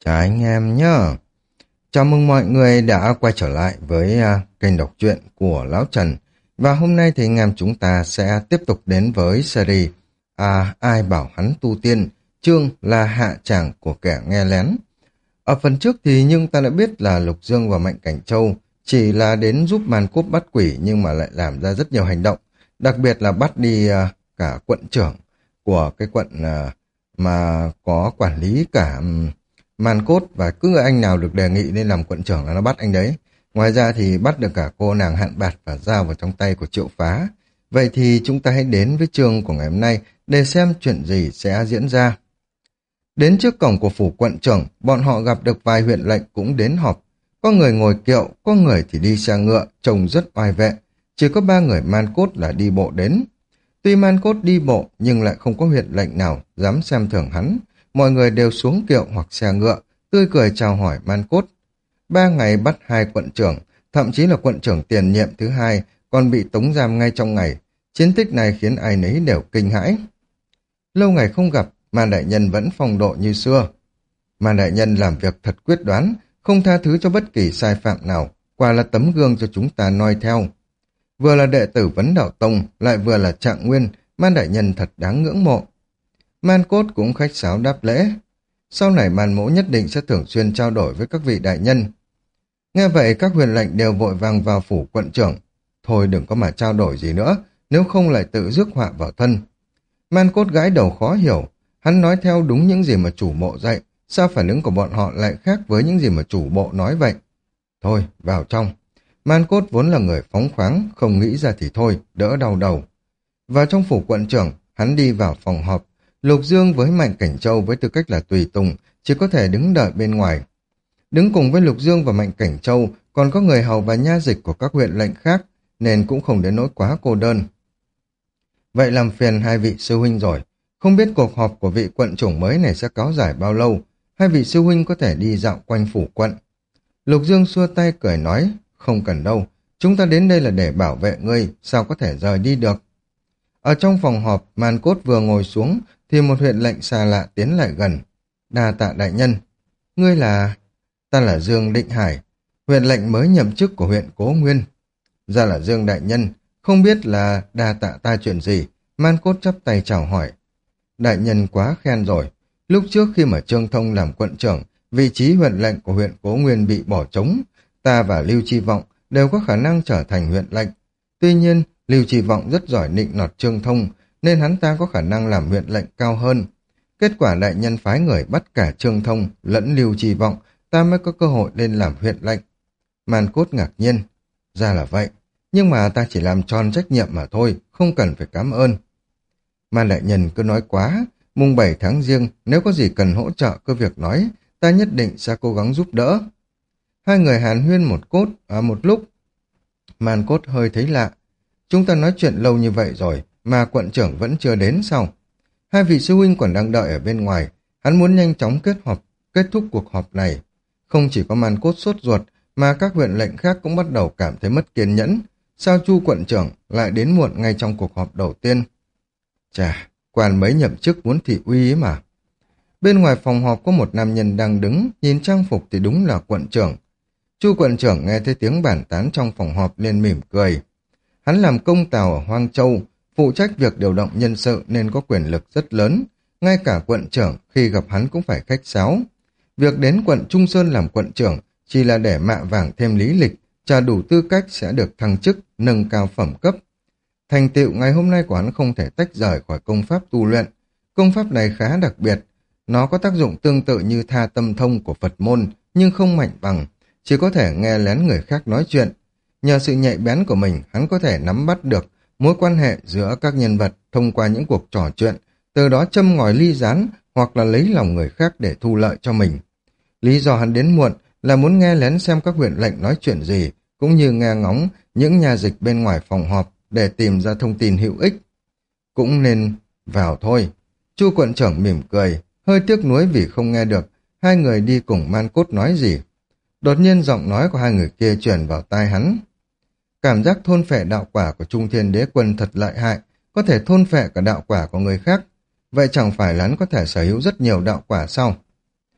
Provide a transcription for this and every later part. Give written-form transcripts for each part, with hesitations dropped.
Chào anh em nhá. Chào mừng mọi người đã quay trở lại với kênh đọc truyện của Lão Trần. Và hôm nay thì anh em chúng ta sẽ tiếp tục đến với series Ai bảo hắn tu tiên, chương là hạ tràng của kẻ nghe lén. Ở phần trước thì nhưng ta đã biết là Lục Dương và Mạnh Cảnh Châu chỉ là đến giúp Man Cốp bắt quỷ nhưng mà lại làm ra rất nhiều hành động. Đặc biệt là bắt đi cả quận trưởng của cái quận mà có quản lý cả Man Cốt, và cứ người anh nào được đề nghị lên làm quận trưởng là nó bắt anh đấy. Ngoài ra thì bắt được cả cô nàng Hạn Bạt và giao vào trong tay của Triệu Phá. Vậy thì chúng ta hãy đến với chương của ngày hôm nay để xem chuyện gì sẽ diễn ra. Đến trước cổng của phủ quận trưởng, bọn họ gặp được vài huyện lệnh cũng đến họp. Có người ngồi kiệu, có người thì đi xe ngựa, trông rất oai vệ. Chỉ có 3 người Man Cốt là đi bộ đến. Tuy Man Cốt đi bộ nhưng lại không có huyện lệnh nào dám xem thường hắn. Mọi người đều xuống kiệu hoặc xe ngựa, tươi cười chào hỏi Man Cốt. 3 ngày bắt 2 quận trưởng, thậm chí là quận trưởng tiền nhiệm thứ 2 còn bị tống giam ngay trong ngày. Chiến tích này khiến ai nấy đều kinh hãi. Lâu ngày không gặp, Man đại nhân vẫn phong độ như xưa. Man đại nhân làm việc thật quyết đoán, không tha thứ cho bất kỳ sai phạm nào, quả là tấm gương cho chúng ta noi theo. Vừa là đệ tử Vấn Đạo Tông, lại vừa là trạng nguyên, Man đại nhân thật đáng ngưỡng mộ. Man Cốt cũng khách sáo đáp lễ. Sau này Man mỗ nhất định sẽ thường xuyên trao đổi với các vị đại nhân. Nghe vậy các huyền lệnh đều vội vàng vào phủ quận trưởng. Thôi đừng có mà trao đổi gì nữa, nếu không lại tự rước họa vào thân. Man Cốt gãi đầu khó hiểu. Hắn nói theo đúng những gì mà chủ bộ dạy, sao phản ứng của bọn họ lại khác với những gì mà chủ bộ nói vậy? Thôi, vào trong. Man Cốt vốn là người phóng khoáng, không nghĩ ra thì thôi, đỡ đau đầu. Vào trong phủ quận trưởng, hắn đi vào phòng họp. Lục Dương với Mạnh Cảnh Châu với tư cách là tùy tùng, chỉ có thể đứng đợi bên ngoài. Đứng cùng với Lục Dương và Mạnh Cảnh Châu còn có người hầu và nha dịch của các huyện lệnh khác, nên cũng không đến nỗi quá cô đơn. Vậy làm phiền hai vị sư huynh rồi. Không biết cuộc họp của vị quận trưởng mới này sẽ kéo dài bao lâu, hai vị sư huynh có thể đi dạo quanh phủ quận. Lục Dương xua tay cười nói, không cần đâu, chúng ta đến đây là để bảo vệ ngươi, sao có thể rời đi được. Ở trong phòng họp, Man Cốt vừa ngồi xuống, thì một huyện lệnh xa lạ tiến lại gần. Đa tạ đại nhân. Ngươi là... Ta là Dương Định Hải, huyện lệnh mới nhậm chức của huyện Cố Nguyên. Ra là Dương đại nhân, không biết là đa tạ ta chuyện gì. Man Cốt chắp tay chào hỏi. Đại nhân quá khen rồi. Lúc trước khi mà Trương Thông làm quận trưởng, vị trí huyện lệnh của huyện Cố Nguyên bị bỏ trống. Ta và Lưu Chi Vọng đều có khả năng trở thành huyện lệnh. Tuy nhiên, Lưu Chi Vọng rất giỏi nịnh nọt Trương Thông, nên hắn ta có khả năng làm huyện lệnh cao hơn. Kết quả đại nhân phái người bắt cả Trương Thông lẫn Lưu Chi Vọng, ta mới có cơ hội lên làm huyện lệnh. Man Cốt ngạc nhiên. Ra là vậy, nhưng mà ta chỉ làm tròn trách nhiệm mà thôi, không cần phải cảm ơn. Man đại nhân cứ nói quá, mùng 7 tháng Giêng, nếu có gì cần hỗ trợ cứ việc nói, ta nhất định sẽ cố gắng giúp đỡ. Hai người hàn huyên một lúc. Man Cốt hơi thấy lạ. Chúng ta nói chuyện lâu như vậy rồi, mà quận trưởng vẫn chưa đến sao? Hai vị sư huynh còn đang đợi ở bên ngoài, hắn muốn nhanh chóng kết thúc cuộc họp này. Không chỉ có Man Cốt sốt ruột, mà các huyện lệnh khác cũng bắt đầu cảm thấy mất kiên nhẫn. Sao Chu quận trưởng lại đến muộn ngay trong cuộc họp đầu tiên? Chà, quan mới nhậm chức muốn thị uy ấy mà. Bên ngoài phòng họp có một nam nhân đang đứng, nhìn trang phục thì đúng là quận trưởng. Chu quận trưởng nghe thấy tiếng bàn tán trong phòng họp nên mỉm cười. Hắn làm công tào ở Hoang Châu, phụ trách việc điều động nhân sự nên có quyền lực rất lớn. Ngay cả quận trưởng khi gặp hắn cũng phải khách sáo. Việc đến quận Trung Sơn làm quận trưởng chỉ là để mạ vàng thêm lý lịch, trả đủ tư cách sẽ được thăng chức, nâng cao phẩm cấp. Thành tựu ngày hôm nay của hắn không thể tách rời khỏi công pháp tu luyện. Công pháp này khá đặc biệt. Nó có tác dụng tương tự như tha tâm thông của Phật môn, nhưng không mạnh bằng, chỉ có thể nghe lén người khác nói chuyện. Nhờ sự nhạy bén của mình, hắn có thể nắm bắt được mối quan hệ giữa các nhân vật thông qua những cuộc trò chuyện, từ đó châm ngòi ly gián hoặc là lấy lòng người khác để thu lợi cho mình. Lý do hắn đến muộn là muốn nghe lén xem các huyện lệnh nói chuyện gì, cũng như nghe ngóng những nhà dịch bên ngoài phòng họp để tìm ra thông tin hữu ích. Cũng nên vào thôi. Chu quận trưởng mỉm cười, hơi tiếc nuối vì không nghe được hai người đi cùng Man Cốt nói gì. Đột nhiên giọng nói của hai người kia truyền vào tai hắn. Cảm giác thôn phệ đạo quả của Trung Thiên Đế Quân thật lợi hại, có thể thôn phệ cả đạo quả của người khác. Vậy chẳng phải là hắn có thể sở hữu rất nhiều đạo quả sao?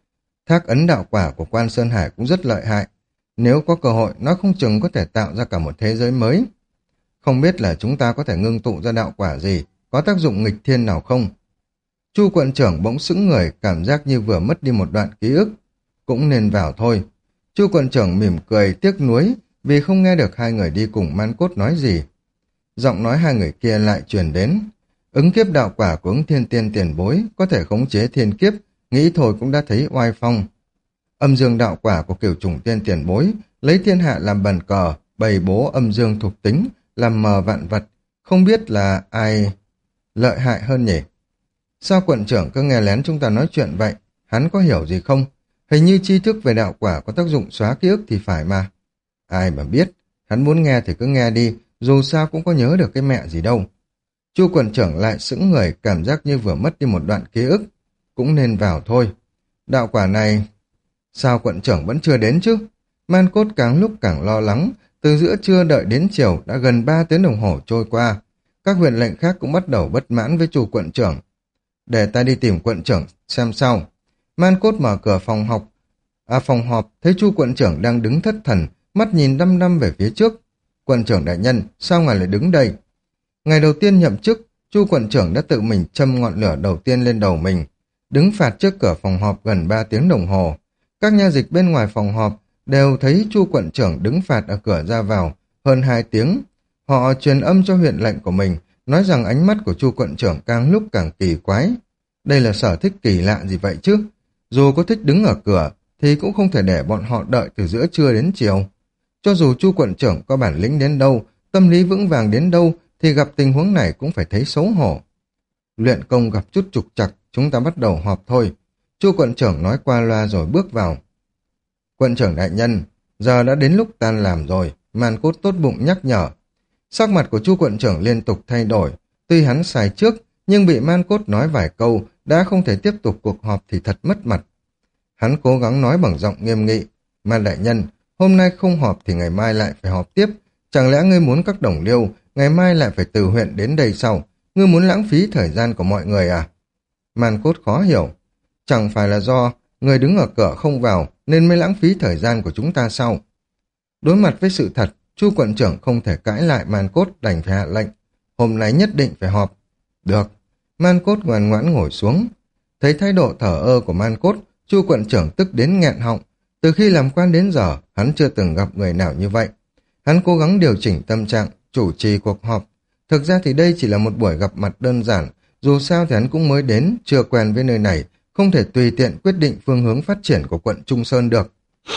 Thác ấn đạo quả của Quan Sơn Hải cũng rất lợi hại. Nếu có cơ hội, nó không chừng có thể tạo ra cả một thế giới mới. Không biết là chúng ta có thể ngưng tụ ra đạo quả gì, có tác dụng nghịch thiên nào không? Chu quận trưởng bỗng sững người, cảm giác như vừa mất đi một đoạn ký ức. Cũng nên vào thôi. Chu quận trưởng mỉm cười, tiếc nuối, vì không nghe được hai người đi cùng Man Cốt nói gì. Giọng nói hai người kia lại truyền đến. Ứng kiếp đạo quả của ứng thiên tiên tiền bối, có thể khống chế thiên kiếp, nghĩ thôi cũng đã thấy oai phong. Âm dương đạo quả của kiểu chủng tiên tiền bối, lấy thiên hạ làm bàn cờ, bày bố âm dương thuộc tính, làm mờ vạn vật, không biết là ai lợi hại hơn nhỉ? Sao quận trưởng cứ nghe lén chúng ta nói chuyện vậy? Hắn có hiểu gì không? Hình như tri thức về đạo quả có tác dụng xóa ký ức thì phải mà. Ai mà biết, hắn muốn nghe thì cứ nghe đi, dù sao cũng có nhớ được cái mẹ gì đâu. Chu quận trưởng lại sững người, cảm giác như vừa mất đi một đoạn ký ức. Cũng nên vào thôi. Đạo quả này... Sao quận trưởng vẫn chưa đến chứ? Man Cốt càng lúc càng lo lắng, từ giữa trưa đợi đến chiều đã gần 3 tiếng đồng hồ trôi qua. Các huyện lệnh khác cũng bắt đầu bất mãn với Chu quận trưởng. Để ta đi tìm quận trưởng xem sao. Man Cốt mở cửa phòng họp, thấy Chu quận trưởng đang đứng thất thần, mắt nhìn đăm đăm về phía trước. Quận trưởng đại nhân, sao ngài lại đứng đây? Ngày đầu tiên nhậm chức, Chu quận trưởng đã tự mình châm ngọn lửa đầu tiên lên đầu mình, đứng phạt trước cửa phòng họp gần 3 tiếng đồng hồ. Các nha dịch bên ngoài phòng họp đều thấy Chu quận trưởng đứng phạt ở cửa ra vào hơn 2 tiếng. Họ truyền âm cho huyện lệnh của mình, nói rằng ánh mắt của Chu quận trưởng càng lúc càng kỳ quái. Đây là sở thích kỳ lạ gì vậy chứ? Dù có thích đứng ở cửa, thì cũng không thể để bọn họ đợi từ giữa trưa đến chiều. Cho dù Chu quận trưởng có bản lĩnh đến đâu, tâm lý vững vàng đến đâu, thì gặp tình huống này cũng phải thấy xấu hổ. Luyện công gặp chút trục trặc, chúng ta bắt đầu họp thôi. Chu quận trưởng nói qua loa rồi bước vào. Quận trưởng đại nhân, giờ đã đến lúc tan làm rồi, Man Cốt tốt bụng nhắc nhở. Sắc mặt của Chu quận trưởng liên tục thay đổi, tuy hắn sai trước, nhưng bị Man Cốt nói vài câu, đã không thể tiếp tục cuộc họp thì thật mất mặt. Hắn cố gắng nói bằng giọng nghiêm nghị, Man đại nhân, hôm nay không họp thì ngày mai lại phải họp tiếp, chẳng lẽ ngươi muốn các đồng liêu, ngày mai lại phải từ huyện đến đây sau, ngươi muốn lãng phí thời gian của mọi người à? Man Cốt khó hiểu, chẳng phải là do người đứng ở cửa không vào nên mới lãng phí thời gian của chúng ta sao? Đối mặt với sự thật, Chu quận trưởng không thể cãi lại, Man Cốt đành phải hạ lệnh. Hôm nay nhất định phải họp. Được. Man Cốt ngoan ngoãn ngồi xuống. Thấy thái độ thờ ơ của Man Cốt, Chu quận trưởng tức đến nghẹn họng. Từ khi làm quan đến giờ, hắn chưa từng gặp người nào như vậy. Hắn cố gắng điều chỉnh tâm trạng, chủ trì cuộc họp. Thực ra thì đây chỉ là một buổi gặp mặt đơn giản. Dù sao thì hắn cũng mới đến, chưa quen với nơi này, không thể tùy tiện quyết định phương hướng phát triển của quận Trung Sơn được.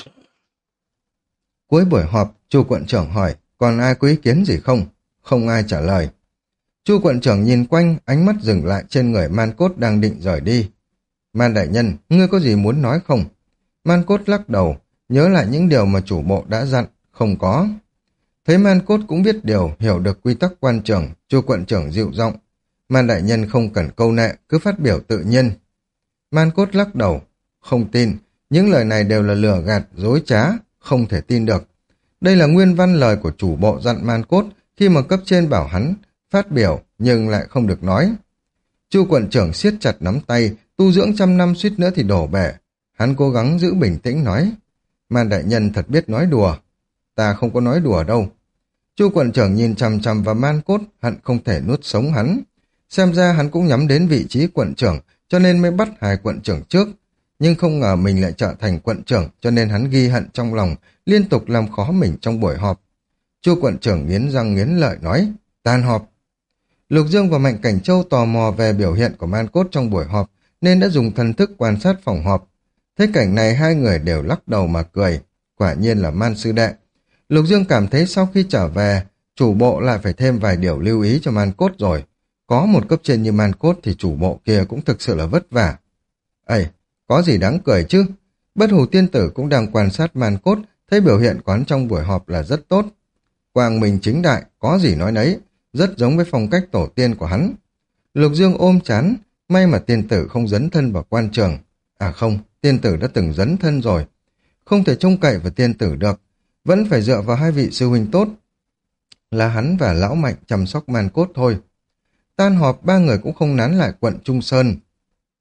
Cuối buổi họp, Chu quận trưởng hỏi, còn ai có ý kiến gì không? Không ai trả lời. Chu quận trưởng nhìn quanh, ánh mắt dừng lại trên người Man Cốt đang định rời đi. Man đại nhân, ngươi có gì muốn nói không? Man Cốt lắc đầu, nhớ lại những điều mà chủ bộ đã dặn, không có. Thấy Man Cốt cũng biết điều, hiểu được quy tắc quan trường, Chu quận trưởng dịu giọng. Man đại nhân không cần câu nệ, cứ phát biểu tự nhiên. Man Cốt lắc đầu, không tin, những lời này đều là lừa gạt, dối trá, không thể tin được. Đây là nguyên văn lời của chủ bộ dặn Man Cốt khi mà cấp trên bảo hắn phát biểu nhưng lại không được nói. Chu quận trưởng siết chặt nắm tay, tu dưỡng trăm năm suýt nữa thì đổ bể. Hắn cố gắng giữ bình tĩnh nói, Man đại nhân thật biết nói đùa. Ta không có nói đùa đâu. Chu quận trưởng nhìn chằm chằm vào Man Cốt, hận không thể nuốt sống hắn. Xem ra hắn cũng nhắm đến vị trí quận trưởng, cho nên mới bắt hai quận trưởng trước. Nhưng không ngờ mình lại trở thành quận trưởng, cho nên hắn ghi hận trong lòng, liên tục làm khó mình trong buổi họp. Chu quận trưởng nghiến răng nghiến lợi nói, tan họp. Lục Dương và Mạnh Cảnh Châu tò mò về biểu hiện của Man Cốt trong buổi họp, nên đã dùng thần thức quan sát phòng họp. Thấy cảnh này hai người đều lắc đầu mà cười, quả nhiên là Man sư đệ. Lục Dương cảm thấy sau khi trở về, chủ bộ lại phải thêm vài điều lưu ý cho Man Cốt rồi. Có một cấp trên như Man Cốt thì chủ bộ kia cũng thực sự là vất vả. Ây, có gì đáng cười chứ? Bất Hủ tiên tử cũng đang quan sát Man Cốt, thấy biểu hiện quán trong buổi họp là rất tốt. Quang minh chính đại, có gì nói nấy, rất giống với phong cách tổ tiên của hắn. Lục Dương ôm chán, may mà tiên tử không dấn thân vào quan trường. À không, tiên tử đã từng dấn thân rồi. Không thể trông cậy vào tiên tử được, vẫn phải dựa vào hai vị sư huynh tốt. Là hắn và lão Mạnh chăm sóc Man Cốt thôi. Tan họp, ba người cũng không nán lại quận Trung Sơn.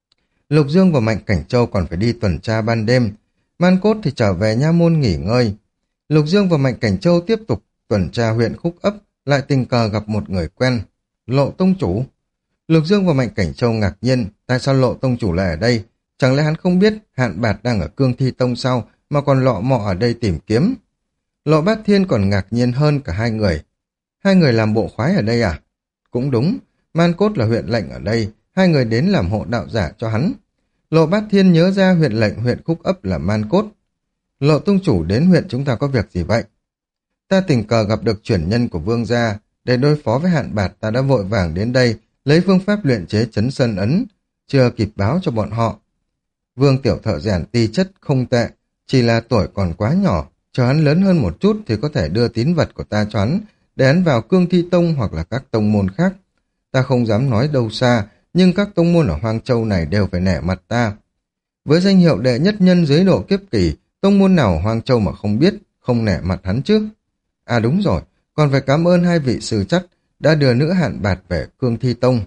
Lục Dương và Mạnh Cảnh Châu còn phải đi tuần tra ban đêm. Man Cốt thì trở về nha môn nghỉ ngơi. Lục Dương và Mạnh Cảnh Châu tiếp tục tuần tra huyện Khúc Ấp, lại tình cờ gặp một người quen. Lộ tông chủ. Lục Dương và Mạnh Cảnh Châu ngạc nhiên, tại sao Lộ tông chủ lại ở đây? Chẳng lẽ hắn không biết Hạn Bạt đang ở Cương Thi Tông sao, mà còn lọ mọ ở đây tìm kiếm? Lộ Bát Thiên còn ngạc nhiên hơn cả hai người. Hai người làm bộ khoái ở đây à? Cũng đúng, Man Cốt là huyện lệnh ở đây, hai người đến làm hộ đạo giả cho hắn. Lộ Bát Thiên nhớ ra huyện lệnh huyện Khúc Ấp là Man Cốt. Lộ tông chủ đến huyện chúng ta có việc gì vậy? Ta tình cờ gặp được chuyển nhân của vương gia, để đối phó với Hạn Bạt ta đã vội vàng đến đây, lấy phương pháp luyện chế chấn sơn ấn, chưa kịp báo cho bọn họ. Vương tiểu thợ rèn ti chất không tệ, chỉ là tuổi còn quá nhỏ, cho hắn lớn hơn một chút thì có thể đưa tín vật của ta cho hắn, để hắn vào Cương Thi Tông hoặc là các tông môn khác. Ta không dám nói đâu xa, nhưng các tông môn ở Hoang Châu này đều phải nể mặt ta. Với danh hiệu đệ nhất nhân dưới độ kiếp kỳ, tông môn nào ở Hoang Châu mà không biết, không nể mặt hắn chứ. À đúng rồi, còn phải cảm ơn hai vị sư chất đã đưa nữ Hạn Bạt về Cương Thi Tông.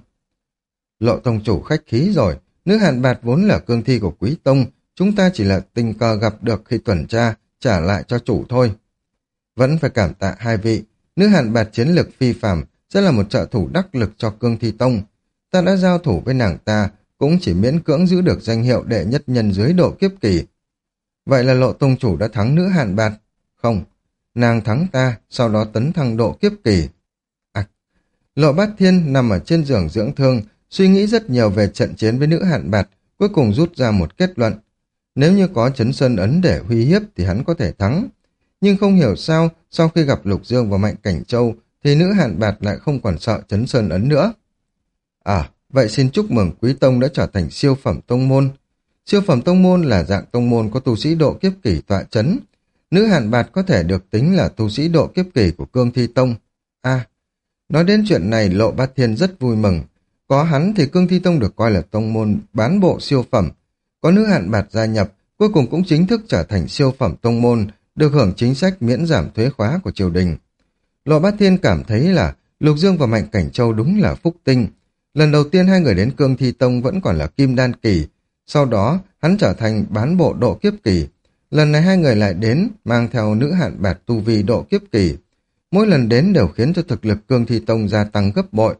Lộ tông chủ khách khí rồi, nữ Hạn Bạt vốn là cương thi của Quý Tông, chúng ta chỉ là tình cờ gặp được khi tuần tra, trả lại cho chủ thôi. Vẫn phải cảm tạ hai vị, nữ Hạn Bạt chiến lực phi phàm, sẽ là một trợ thủ đắc lực cho Cương Thi Tông. Ta đã giao thủ với nàng ta, cũng chỉ miễn cưỡng giữ được danh hiệu đệ nhất nhân dưới độ kiếp kỳ. Vậy là Lộ tông chủ đã thắng nữ Hạn Bạt? Không, nàng thắng ta, sau đó tấn thăng độ kiếp kỳ. À, Lộ Bát Thiên nằm ở trên giường dưỡng thương, suy nghĩ rất nhiều về trận chiến với nữ Hạn Bạt, cuối cùng rút ra một kết luận. Nếu như có chấn sơn ấn để uy hiếp thì hắn có thể thắng. Nhưng không hiểu sao, sau khi gặp Lục Dương và Mạnh Cảnh Châu, thì nữ Hạn Bạt lại không còn sợ chấn sơn ấn nữa. À, vậy xin chúc mừng Quý Tông đã trở thành siêu phẩm tông môn. Siêu phẩm tông môn là dạng tông môn có tu sĩ độ kiếp kỳ tọa chấn. Nữ Hạn Bạt có thể được tính là tu sĩ độ kiếp kỳ của Cương Thi Tông. À, nói đến chuyện này Lộ Bát Thiên rất vui mừng. Có hắn thì Cương Thi Tông được coi là tông môn bán bộ siêu phẩm. Có nữ Hạn Bạt gia nhập, cuối cùng cũng chính thức trở thành siêu phẩm tông môn, được hưởng chính sách miễn giảm thuế khóa của triều đình. Lộ Bát Thiên cảm thấy là Lục Dương và Mạnh Cảnh Châu đúng là phúc tinh. Lần đầu tiên hai người đến Cương Thi Tông vẫn còn là kim đan kỳ, sau đó hắn trở thành bán bộ độ kiếp kỳ. Lần này hai người lại đến mang theo nữ Hạn Bạt tu vi độ kiếp kỳ. Mỗi lần đến đều khiến cho thực lực Cương Thi Tông gia tăng gấp bội.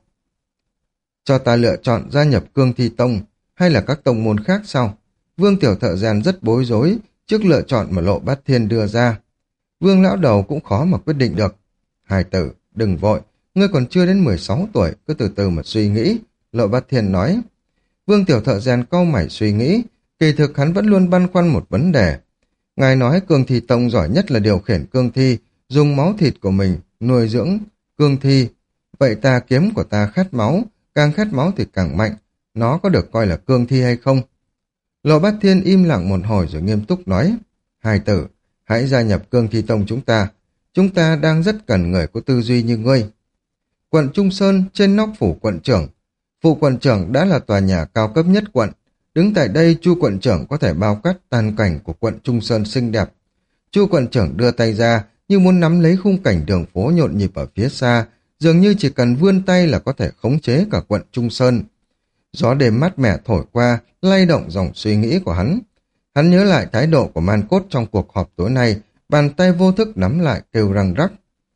Cho ta lựa chọn gia nhập Cương Thi Tông hay là các tông môn khác sao? Vương tiểu thợ rèn rất bối rối trước lựa chọn mà Lộ Bát Thiên đưa ra. Vương lão đầu cũng khó mà quyết định được. Hài tử, đừng vội, ngươi còn chưa đến 16 tuổi, cứ từ từ mà suy nghĩ, Lộ Bát Thiên nói. Vương tiểu thợ rèn cau mày suy nghĩ, kỳ thực hắn vẫn luôn băn khoăn một vấn đề. Ngài nói Cương Thi Tông giỏi nhất là điều khiển cương thi, dùng máu thịt của mình nuôi dưỡng cương thi. Vậy tà kiếm của ta khát máu, càng khát máu thì càng mạnh, nó có được coi là cương thi hay không? Lộ Bát Thiên im lặng một hồi rồi nghiêm túc nói, hài tử, hãy gia nhập Cương Thi Tông chúng ta đang rất cần người có tư duy như ngươi. Quận Trung Sơn trên nóc phủ quận trưởng, phụ quận trưởng đã là tòa nhà cao cấp nhất quận, đứng tại đây Chu quận trưởng có thể bao quát toàn cảnh của quận Trung Sơn xinh đẹp. Chu quận trưởng đưa tay ra như muốn nắm lấy khung cảnh đường phố nhộn nhịp ở phía xa, dường như chỉ cần vươn tay là có thể khống chế cả quận Trung Sơn. Gió đêm mát mẻ thổi qua, lay động dòng suy nghĩ của hắn. Hắn nhớ lại thái độ của Man Cốt trong cuộc họp tối nay, bàn tay vô thức nắm lại kêu răng rắc.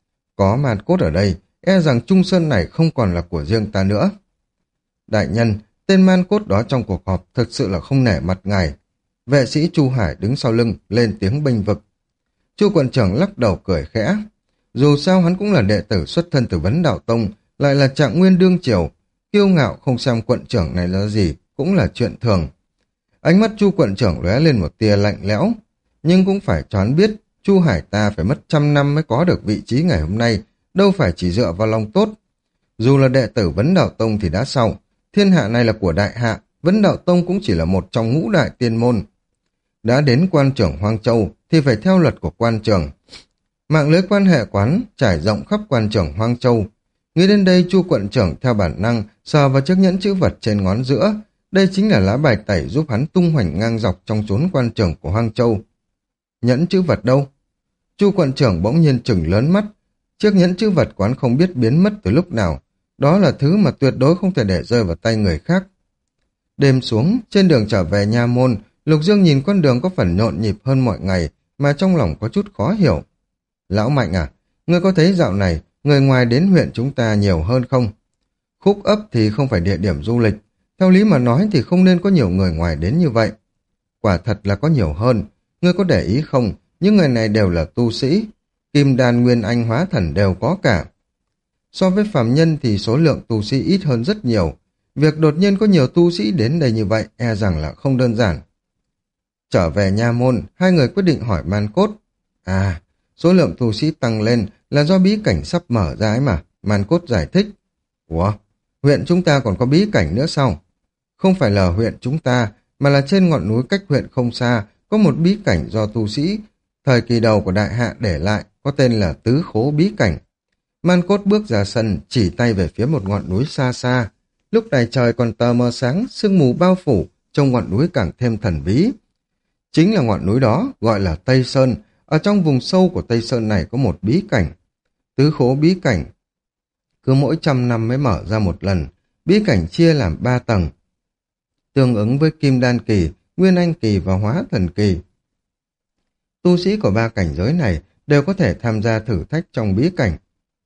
Có Man Cốt ở đây, e rằng Trung Sơn này không còn là của riêng ta nữa. Đại nhân, tên Man Cốt đó trong cuộc họp thực sự là không nể mặt ngài. Vệ sĩ Chu Hải đứng sau lưng, lên tiếng bênh vực. Chu quận trưởng lắc đầu cười khẽ. Dù sao hắn cũng là đệ tử xuất thân từ Vấn Đạo Tông, lại là trạng nguyên đương triều, kiêu ngạo không xem quận trưởng này là gì, cũng là chuyện thường. Ánh mắt Chu quận trưởng lóe lên một tia lạnh lẽo, nhưng cũng phải cho hắn biết, Chu Hải ta phải mất 100 năm mới có được vị trí ngày hôm nay, đâu phải chỉ dựa vào lòng tốt. Dù là đệ tử Vấn Đạo Tông thì đã sau, thiên hạ này là của đại hạ, Vấn Đạo Tông cũng chỉ là một trong ngũ đại tiên môn. Đã đến quan trưởng Hoang Châu thì phải theo luật của quan trường. Mạng lưới quan hệ quán trải rộng khắp quan trưởng Hoang Châu. Nghĩ đến đây Chu quận trưởng theo bản năng sờ vào chiếc nhẫn chữ vật trên ngón giữa. Đây chính là lá bài tẩy giúp hắn tung hoành ngang dọc trong chốn quan trường của Hoang Châu. Nhẫn chữ vật đâu? Chu quận trưởng bỗng nhiên trừng lớn mắt. Chiếc nhẫn chữ vật quán không biết biến mất từ lúc nào. Đó là thứ mà tuyệt đối không thể để rơi vào tay người khác. Đêm xuống, trên đường trở về nha môn, Lục Dương nhìn con đường có phần nhộn nhịp hơn mọi ngày mà trong lòng có chút khó hiểu. Lão Mạnh à, ngươi có thấy dạo này người ngoài đến huyện chúng ta nhiều hơn không? Khúc ấp thì không phải địa điểm du lịch, theo lý mà nói thì không nên có nhiều người ngoài đến như vậy. Quả thật là có nhiều hơn, ngươi có để ý không, những người này đều là tu sĩ, kim đan nguyên anh hóa thần đều có cả. So với phàm nhân thì số lượng tu sĩ ít hơn rất nhiều, việc đột nhiên có nhiều tu sĩ đến đây như vậy e rằng là không đơn giản. Trở về nha môn, hai người quyết định hỏi Man Cốt. À, số lượng tu sĩ tăng lên là do bí cảnh sắp mở ra ấy mà, Man Cốt giải thích. Ủa, huyện chúng ta còn có bí cảnh nữa sao? Không phải là huyện chúng ta, mà là trên ngọn núi cách huyện không xa, có một bí cảnh do tu sĩ thời kỳ đầu của đại hạ để lại, có tên là Tứ Khố Bí Cảnh. Man Cốt bước ra sân, chỉ tay về phía một ngọn núi xa xa. Lúc này trời còn tờ mờ sáng, sương mù bao phủ, trong ngọn núi càng thêm thần bí. Chính là ngọn núi đó, gọi là Tây Sơn. Ở trong vùng sâu của Tây Sơn này có một bí cảnh. Tứ Khố Bí Cảnh. Cứ mỗi 100 năm mới mở ra một lần. Bí cảnh chia làm 3 tầng, tương ứng với Kim Đan Kỳ, Nguyên Anh Kỳ và Hóa Thần Kỳ. Tu sĩ của 3 cảnh giới này đều có thể tham gia thử thách trong bí cảnh.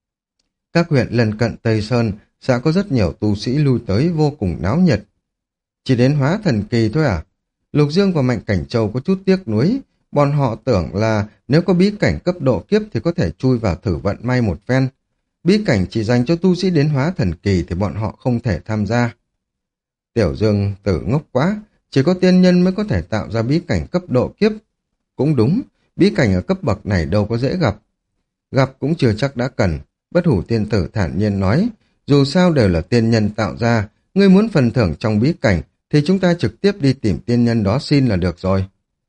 Các huyện lân cận Tây Sơn sẽ có rất nhiều tu sĩ lui tới vô cùng náo nhiệt. Chỉ đến Hóa Thần Kỳ thôi à? Lục Dương và Mạnh Cảnh Châu có chút tiếc nuối. Bọn họ tưởng là nếu có bí cảnh cấp độ kiếp thì có thể chui vào thử vận may một phen. Bí cảnh chỉ dành cho tu sĩ đến Hóa Thần Kỳ thì bọn họ không thể tham gia. Tiểu Dương tử ngốc quá, chỉ có tiên nhân mới có thể tạo ra bí cảnh cấp độ kiếp. Cũng đúng, bí cảnh ở cấp bậc này đâu có dễ gặp. Gặp cũng chưa chắc đã cần. Bất Hủ Tiên Tử thản nhiên nói, dù sao đều là tiên nhân tạo ra, ngươi muốn phần thưởng trong bí cảnh thì chúng ta trực tiếp đi tìm tiên nhân đó xin là được rồi.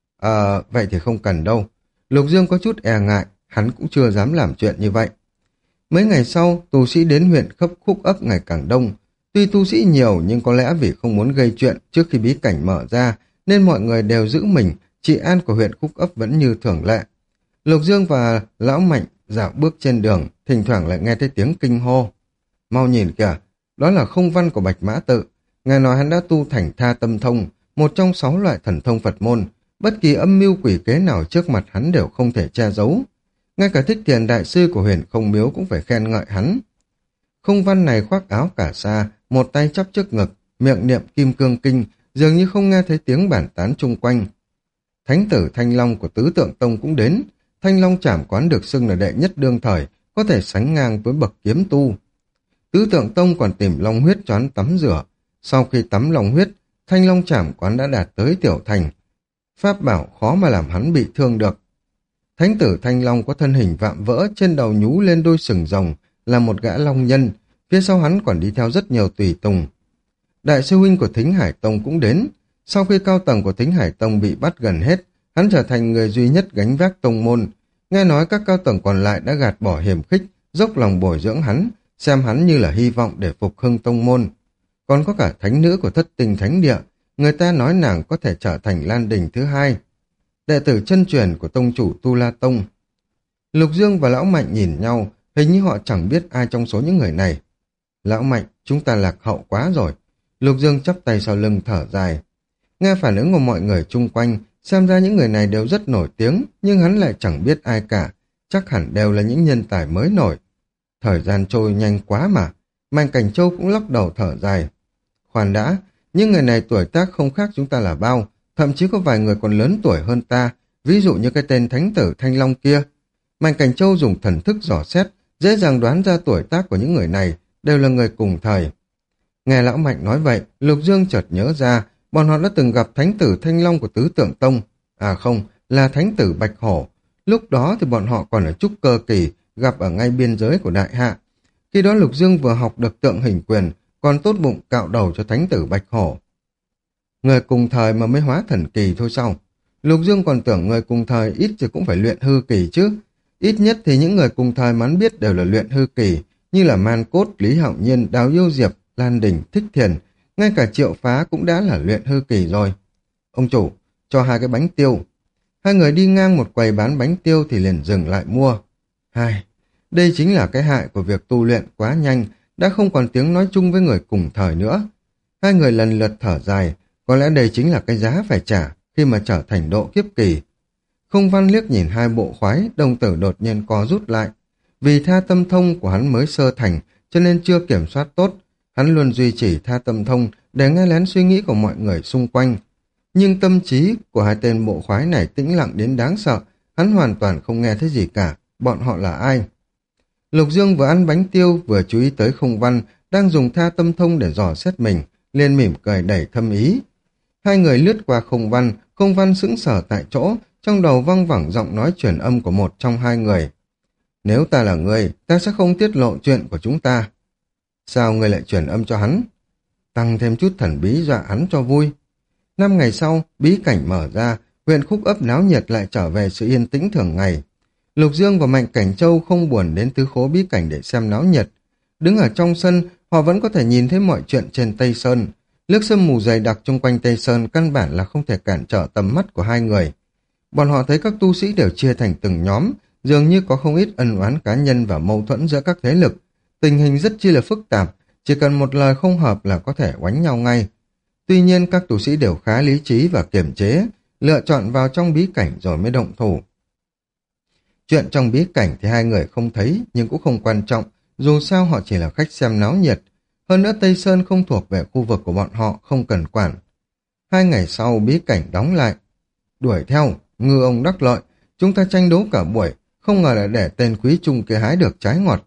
Vậy thì không cần đâu. Lục Dương có chút e ngại, hắn cũng chưa dám làm chuyện như vậy. Mấy ngày sau, tu sĩ đến huyện Khúc Ấp ngày càng đông. Tuy tu sĩ nhiều nhưng có lẽ vì không muốn gây chuyện trước khi bí cảnh mở ra, nên mọi người đều giữ mình, trị an của huyện Khúc Ấp vẫn như thường lệ. Lục Dương và Lão Mạnh dạo bước trên đường, thỉnh thoảng lại nghe thấy tiếng kinh hô. Mau nhìn kìa, đó là không văn của Bạch Mã Tự. Ngài nói hắn đã tu thành Tha Tâm Thông, một trong 6 loại thần thông Phật môn. Bất kỳ âm mưu quỷ kế nào trước mặt hắn đều không thể che giấu. Ngay cả Thích Thiền đại sư của Huyền Không Miếu cũng phải khen ngợi hắn. Không văn này khoác áo cả sa, một tay chắp trước ngực, miệng niệm Kim Cương Kinh, dường như không nghe thấy tiếng bản tán chung quanh. Thánh tử Thanh Long của Tứ Tượng Tông cũng đến. Thanh Long Trảm Quán được xưng là đệ nhất đương thời, có thể sánh ngang với bậc kiếm tu. Tứ Tượng Tông còn tìm long huyết choán tắm rửa. Sau khi tắm long huyết, Thanh Long Trảm Quán đã đạt tới tiểu thành. Pháp bảo khó mà làm hắn bị thương được. Thánh tử Thanh Long có thân hình vạm vỡ, trên đầu nhú lên đôi sừng rồng, là một gã long nhân, phía sau hắn còn đi theo rất nhiều tùy tùng. Đại sư huynh của Thính Hải Tông cũng đến. Sau khi cao tầng của Thính Hải Tông bị bắt gần hết, hắn trở thành người duy nhất gánh vác tông môn. Nghe nói các cao tầng còn lại đã gạt bỏ hiềm khích, dốc lòng bồi dưỡng hắn, xem hắn như là hy vọng để phục hưng tông môn. Còn có cả thánh nữ của Thất Tinh Thánh Địa, người ta nói nàng có thể trở thành Lan Đình thứ hai, đệ tử chân truyền của tông chủ Tu La Tông. Lục Dương và Lão Mạnh nhìn nhau, hình như họ chẳng biết ai trong số những người này. Lão Mạnh, chúng ta lạc hậu quá rồi. Lục Dương chắp tay sau lưng thở dài. Nghe phản ứng của mọi người chung quanh, xem ra những người này đều rất nổi tiếng, nhưng hắn lại chẳng biết ai cả, chắc hẳn đều là những nhân tài mới nổi. Thời gian trôi nhanh quá mà. Mạnh Cảnh Châu cũng lắc đầu thở dài. Khoan đã, những người này tuổi tác không khác chúng ta là bao, thậm chí có vài người còn lớn tuổi hơn ta, ví dụ như cái tên thánh tử Thanh Long kia. Mạnh Cảnh Châu dùng thần thức dò xét, dễ dàng đoán ra tuổi tác của những người này đều là người cùng thời. Nghe Lão Mạnh nói vậy, Lục Dương chợt nhớ ra, bọn họ đã từng gặp thánh tử Thanh Long của Tứ Tượng Tông. À không, là thánh tử Bạch Hổ. Lúc đó thì bọn họ còn ở trúc cơ kỳ, gặp ở ngay biên giới của Đại Hạ. Khi đó Lục Dương vừa học được tượng hình quyền, còn tốt bụng cạo đầu cho thánh tử Bạch Hổ. Người cùng thời mà mới hóa thần kỳ thôi sao? Lục Dương còn tưởng người cùng thời ít thì cũng phải luyện hư kỳ chứ. Ít nhất thì những người cùng thời mà hắn biết đều là luyện hư kỳ, như là Man Cốt, Lý Hạo Nhiên, Đào Yêu Diệp, Lan Đình, Thích Thiền, ngay cả Triệu Phá cũng đã là luyện hư kỳ rồi. Ông chủ, cho 2 cái bánh tiêu. Hai người đi ngang một quầy bán bánh tiêu thì liền dừng lại mua. Đây chính là cái hại của việc tu luyện quá nhanh, đã không còn tiếng nói chung với người cùng thời nữa. Hai người lần lượt thở dài, có lẽ đây chính là cái giá phải trả khi mà trở thành độ kiếp kỳ. Không Văn liếc nhìn hai bộ khoái, đồng tử đột nhiên co rút lại. Vì tha tâm thông của hắn mới sơ thành, cho nên chưa kiểm soát tốt. Hắn luôn duy trì tha tâm thông để nghe lén suy nghĩ của mọi người xung quanh. Nhưng tâm trí của hai tên bộ khoái này tĩnh lặng đến đáng sợ, hắn hoàn toàn không nghe thấy gì cả. Bọn họ là ai? Lục Dương vừa ăn bánh tiêu vừa chú ý tới Không Văn đang dùng tha tâm thông để dò xét mình, liền mỉm cười đầy thâm ý. Hai người lướt qua Không Văn sững sờ tại chỗ, trong đầu văng vẳng giọng nói truyền âm của một trong hai người. Nếu ta là người, ta sẽ không tiết lộ chuyện của chúng ta. Sao ngươi lại truyền âm cho hắn? Tăng thêm chút thần bí dọa hắn cho vui. 5 ngày sau, bí cảnh mở ra, huyện Khúc Ấp náo nhiệt lại trở về sự yên tĩnh thường ngày. Lục Dương và Mạnh Cảnh Châu không buồn đến tứ khố bí cảnh để xem náo nhiệt. Đứng ở trong sân, họ vẫn có thể nhìn thấy mọi chuyện trên Tây Sơn. Lớp sương mù dày đặc chung quanh Tây Sơn căn bản là không thể cản trở tầm mắt của hai người. Bọn họ thấy các tu sĩ đều chia thành từng nhóm, dường như có không ít ân oán cá nhân và mâu thuẫn giữa các thế lực. Tình hình rất chi là phức tạp, chỉ cần một lời không hợp là có thể oánh nhau ngay. Tuy nhiên các tu sĩ đều khá lý trí và kiềm chế, lựa chọn vào trong bí cảnh rồi mới động thủ. Chuyện trong bí cảnh thì hai người không thấy nhưng cũng không quan trọng, dù sao họ chỉ là khách xem náo nhiệt. Hơn nữa Tây Sơn không thuộc về khu vực của bọn họ, không cần quản. 2 ngày sau bí cảnh đóng lại. Đuổi theo, ngư ông đắc lợi, chúng ta tranh đấu cả buổi, không ngờ lại để tên Quý Trung kia hái được trái ngọt.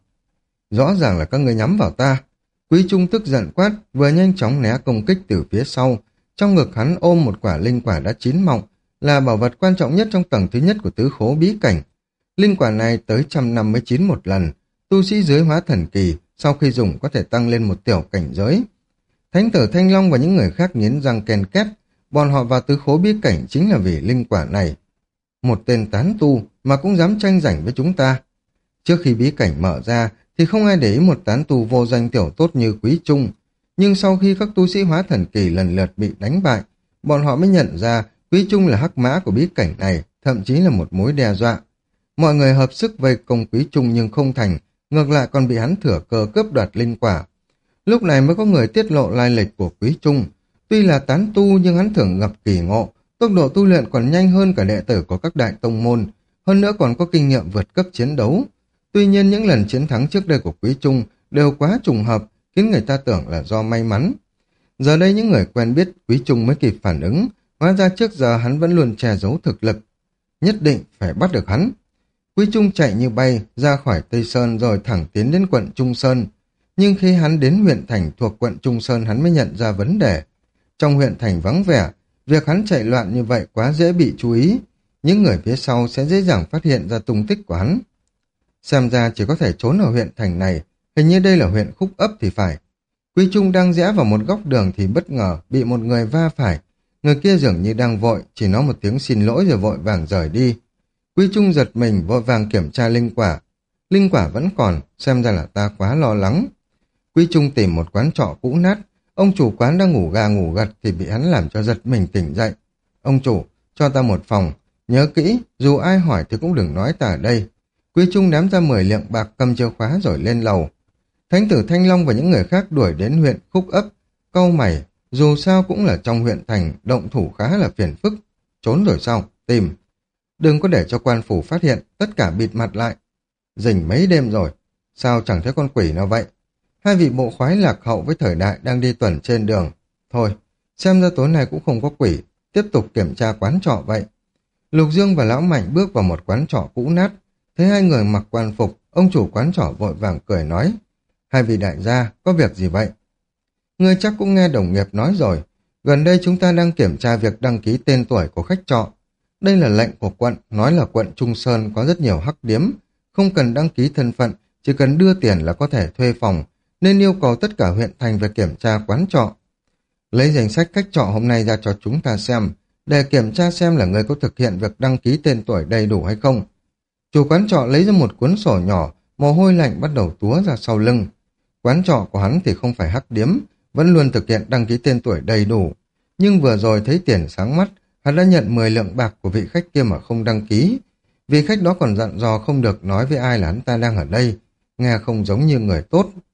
Rõ ràng là các người nhắm vào ta. Quý Trung tức giận quát, vừa nhanh chóng né công kích từ phía sau. Trong ngực hắn ôm một quả linh quả đã chín mọng, là bảo vật quan trọng nhất trong tầng thứ nhất của tứ khố bí cảnh. Linh quả này tới 100 năm mới chín một lần, tu sĩ dưới hóa thần kỳ, sau khi dùng có thể tăng lên một tiểu cảnh giới. Thánh tử Thanh Long và những người khác nghiến răng ken két, bọn họ vào tứ khố bí cảnh chính là vì linh quả này. Một tên tán tu mà cũng dám tranh giành với chúng ta. Trước khi bí cảnh mở ra thì không ai để ý một tán tu vô danh tiểu tốt như Quý Trung. Nhưng sau khi các tu sĩ hóa thần kỳ lần lượt bị đánh bại, bọn họ mới nhận ra Quý Trung là hắc mã của bí cảnh này, thậm chí là một mối đe dọa. Mọi người hợp sức vây công Quý Trung nhưng không thành, ngược lại còn bị hắn thừa cơ cướp đoạt linh quả. Lúc này mới có người tiết lộ lai lịch của Quý Trung. Tuy là tán tu nhưng hắn thường gặp kỳ ngộ, tốc độ tu luyện còn nhanh hơn cả đệ tử của các đại tông môn, hơn nữa còn có kinh nghiệm vượt cấp chiến đấu. Tuy nhiên những lần chiến thắng trước đây của Quý Trung đều quá trùng hợp, khiến người ta tưởng là do may mắn. Giờ đây những người quen biết Quý Trung mới kịp phản ứng, hóa ra trước giờ hắn vẫn luôn che giấu thực lực. Nhất định phải bắt được hắn. Quý Trung chạy như bay ra khỏi Tây Sơn rồi thẳng tiến đến quận Trung Sơn. Nhưng khi hắn đến huyện thành thuộc quận Trung Sơn hắn mới nhận ra vấn đề. Trong huyện thành vắng vẻ, việc hắn chạy loạn như vậy quá dễ bị chú ý. Những người phía sau sẽ dễ dàng phát hiện ra tung tích của hắn. Xem ra chỉ có thể trốn ở huyện thành này, hình như đây là huyện Khúc Ấp thì phải. Quý Trung đang rẽ vào một góc đường thì bất ngờ bị một người va phải. Người kia dường như đang vội, chỉ nói một tiếng xin lỗi rồi vội vàng rời đi. Quý Trung giật mình vội vàng kiểm tra linh quả. Linh quả vẫn còn, xem ra là ta quá lo lắng. Quý Trung tìm một quán trọ cũ nát, ông chủ quán đang ngủ gà ngủ gật thì bị hắn làm cho giật mình tỉnh dậy. Ông chủ, cho ta một phòng, nhớ kỹ, dù ai hỏi thì cũng đừng nói ta ở đây. Quý Trung ném ra 10 lượng bạc cầm chìa khóa rồi lên lầu. Thánh tử Thanh Long và những người khác đuổi đến huyện Khúc Ấp, cau mày, dù sao cũng là trong huyện thành, động thủ khá là phiền phức. Trốn rồi sao? Tìm. Đừng có để cho quan phủ phát hiện, tất cả bịt mặt lại. Rình mấy đêm rồi, sao chẳng thấy con quỷ nào vậy? Hai vị bộ khoái lạc hậu với thời đại đang đi tuần trên đường. Thôi, xem ra tối nay cũng không có quỷ, tiếp tục kiểm tra quán trọ vậy. Lục Dương và Lão Mạnh bước vào một quán trọ cũ nát, thấy hai người mặc quan phục, ông chủ quán trọ vội vàng cười nói. Hai vị đại gia, có việc gì vậy? Ngươi chắc cũng nghe đồng nghiệp nói rồi, gần đây chúng ta đang kiểm tra việc đăng ký tên tuổi của khách trọ. Đây là lệnh của quận, nói là quận Trung Sơn có rất nhiều hắc điếm, không cần đăng ký thân phận, chỉ cần đưa tiền là có thể thuê phòng, nên yêu cầu tất cả huyện thành về kiểm tra quán trọ. Lấy danh sách khách trọ hôm nay ra cho chúng ta xem, để kiểm tra xem là người có thực hiện việc đăng ký tên tuổi đầy đủ hay không. Chủ quán trọ lấy ra một cuốn sổ nhỏ, mồ hôi lạnh bắt đầu túa ra sau lưng. Quán trọ của hắn thì không phải hắc điếm, vẫn luôn thực hiện đăng ký tên tuổi đầy đủ. Nhưng vừa rồi thấy tiền sáng mắt, hắn đã nhận 10 lượng bạc của vị khách kia mà không đăng ký. Vị khách đó còn dặn dò không được nói với ai là hắn ta đang ở đây, nghe không giống như người tốt.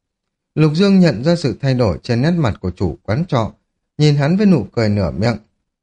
Lục Dương nhận ra sự thay đổi trên nét mặt của chủ quán trọ, nhìn hắn với nụ cười nửa miệng.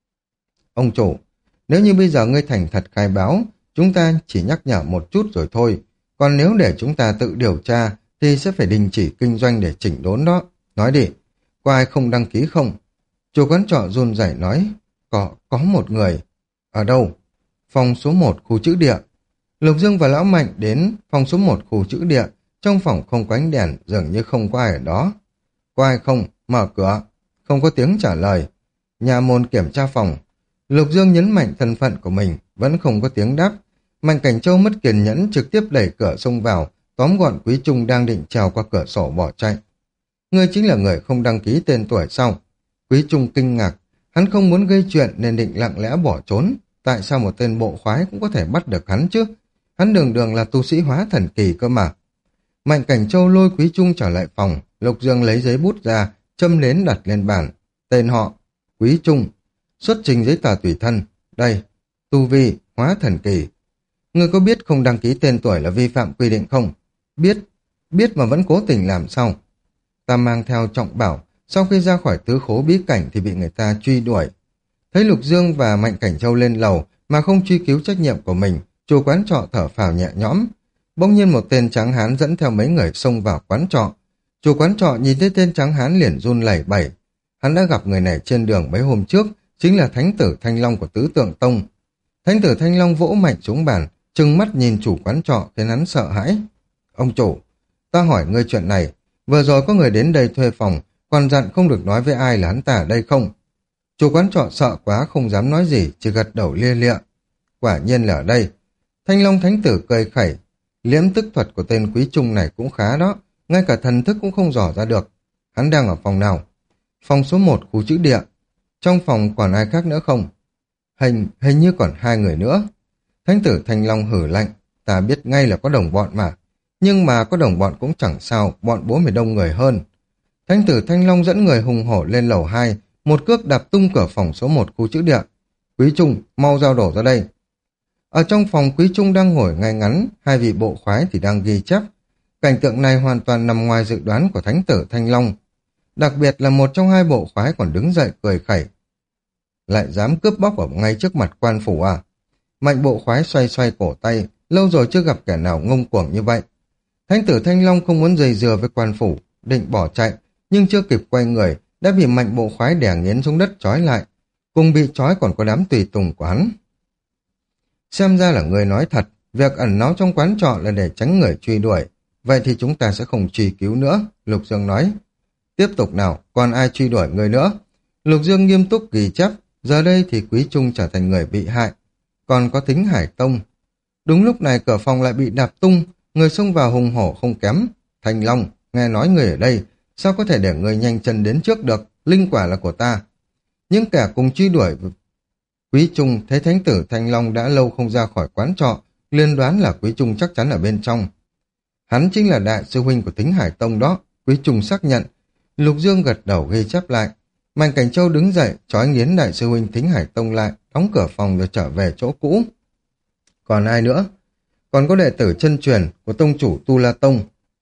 Ông chủ, nếu như bây giờ ngươi thành thật khai báo, chúng ta chỉ nhắc nhở một chút rồi thôi. Còn nếu để chúng ta tự điều tra, thì sẽ phải đình chỉ kinh doanh để chỉnh đốn đó. Nói đi, có ai không đăng ký không? Chủ quán trọ run rẩy nói, có một người. Ở đâu? Phòng số 1 khu trữ địa. Lục Dương và Lão Mạnh đến phòng số 1 khu trữ địa. Trong phòng không có ánh đèn, dường như không có ai ở đó. Có ai không? Mở cửa. Không có tiếng trả lời. Nhà môn kiểm tra phòng. Lục Dương nhấn mạnh thân phận của mình, vẫn không có tiếng đáp. Mạnh Cảnh Châu mất kiên nhẫn trực tiếp đẩy cửa xông vào, tóm gọn Quý Trung đang định trèo qua cửa sổ bỏ chạy. Ngươi chính là người không đăng ký tên tuổi sao? Quý Trung kinh ngạc, hắn không muốn gây chuyện nên định lặng lẽ bỏ trốn. Tại sao một tên bộ khoái cũng có thể bắt được hắn chứ? Hắn đường đường là tu sĩ hóa thần kỳ cơ mà. Mạnh Cảnh Châu lôi Quý Trung trở lại phòng, Lục Dương lấy giấy bút ra, châm nến đặt lên bàn. Tên họ, Quý Trung. Xuất trình giấy tờ tùy thân. Đây, tu vi, hóa thần kỳ. Ngươi có biết không đăng ký tên tuổi là vi phạm quy định không? Biết mà vẫn cố tình làm sao? Ta mang theo trọng bảo, sau khi ra khỏi tứ khố bí cảnh thì bị người ta truy đuổi. Thấy Lục Dương và Mạnh Cảnh Châu lên lầu mà không truy cứu trách nhiệm của mình, chủ quán trọ thở phào nhẹ nhõm. Bỗng nhiên một tên trắng hán dẫn theo mấy người xông vào quán trọ. Chủ quán trọ nhìn thấy tên trắng hán liền run lẩy bẩy. Hắn đã gặp người này trên đường mấy hôm trước, chính là Thánh tử Thanh Long của Tứ Tượng Tông. Thánh tử Thanh Long vỗ mạnh xuống bàn, trừng mắt nhìn chủ quán trọ khiến hắn sợ hãi. Ông chủ, ta hỏi ngươi chuyện này, vừa rồi có người đến đây thuê phòng, còn dặn không được nói với ai là hắn ta ở đây không? Chủ quán trọ sợ quá không dám nói gì, chỉ gật đầu lia lịa. Quả nhiên là ở đây. Thanh Long Thánh tử cười khẩy, liễm tức thuật của tên Quý Trung này cũng khá đó, ngay cả thần thức cũng không dò ra được. Hắn đang ở phòng nào? Phòng số 1 khu trữ địa. Trong phòng còn ai khác nữa không? Hình như còn 2 người nữa. Thánh tử Thanh Long hử lạnh, ta biết ngay là có đồng bọn mà. Nhưng mà có đồng bọn cũng chẳng sao, bọn bố mày đông người hơn. Thánh tử Thanh Long dẫn người hùng hổ lên lầu 2, một cước đạp tung cửa phòng số 1 khu trữ địa. Quý Trung, mau giao đổ ra đây. Ở trong phòng Quý Trung đang ngồi ngay ngắn, hai vị bộ khoái thì đang ghi chép. Cảnh tượng này hoàn toàn nằm ngoài dự đoán của Thánh tử Thanh Long. Đặc biệt là một trong hai bộ khoái còn đứng dậy cười khẩy. Lại dám cướp bóc ở ngay trước mặt quan phủ à? Mạnh bộ khoái xoay xoay cổ tay, lâu rồi chưa gặp kẻ nào ngông cuồng như vậy. Thánh tử Thanh Long không muốn dây dưa với quan phủ, định bỏ chạy, nhưng chưa kịp quay người, đã bị mạnh bộ khoái đè nghiến xuống đất trói lại. Cùng bị trói còn có đám tùy tùng của hắn. Xem ra là người nói thật, việc ẩn náu trong quán trọ là để tránh người truy đuổi. Vậy thì chúng ta sẽ không truy cứu nữa, Lục Dương nói. Tiếp tục nào, còn ai truy đuổi người nữa? Lục Dương nghiêm túc ghi chép, giờ đây thì Quý Trung trở thành người bị hại. Còn có Thính Hải Tông. Đúng lúc này cửa phòng lại bị đạp tung, người xông vào hùng hổ không kém. Thanh Long, nghe nói người ở đây, sao có thể để người nhanh chân đến trước được, linh quả là của ta. Những kẻ cùng truy đuổi Quý Trung thấy Thánh tử Thanh Long đã lâu không ra khỏi quán trọ, liên đoán là Quý Trung chắc chắn ở bên trong. Hắn chính là đại sư huynh của Thính Hải Tông đó, Quý Trung xác nhận. Lục Dương gật đầu ghi chép lại. Mạnh Cảnh Châu đứng dậy, trói nghiến đại sư huynh Thính Hải Tông lại, đóng cửa phòng rồi trở về chỗ cũ. Còn ai nữa? Còn có đệ tử chân truyền của tông chủ Tu La Tông.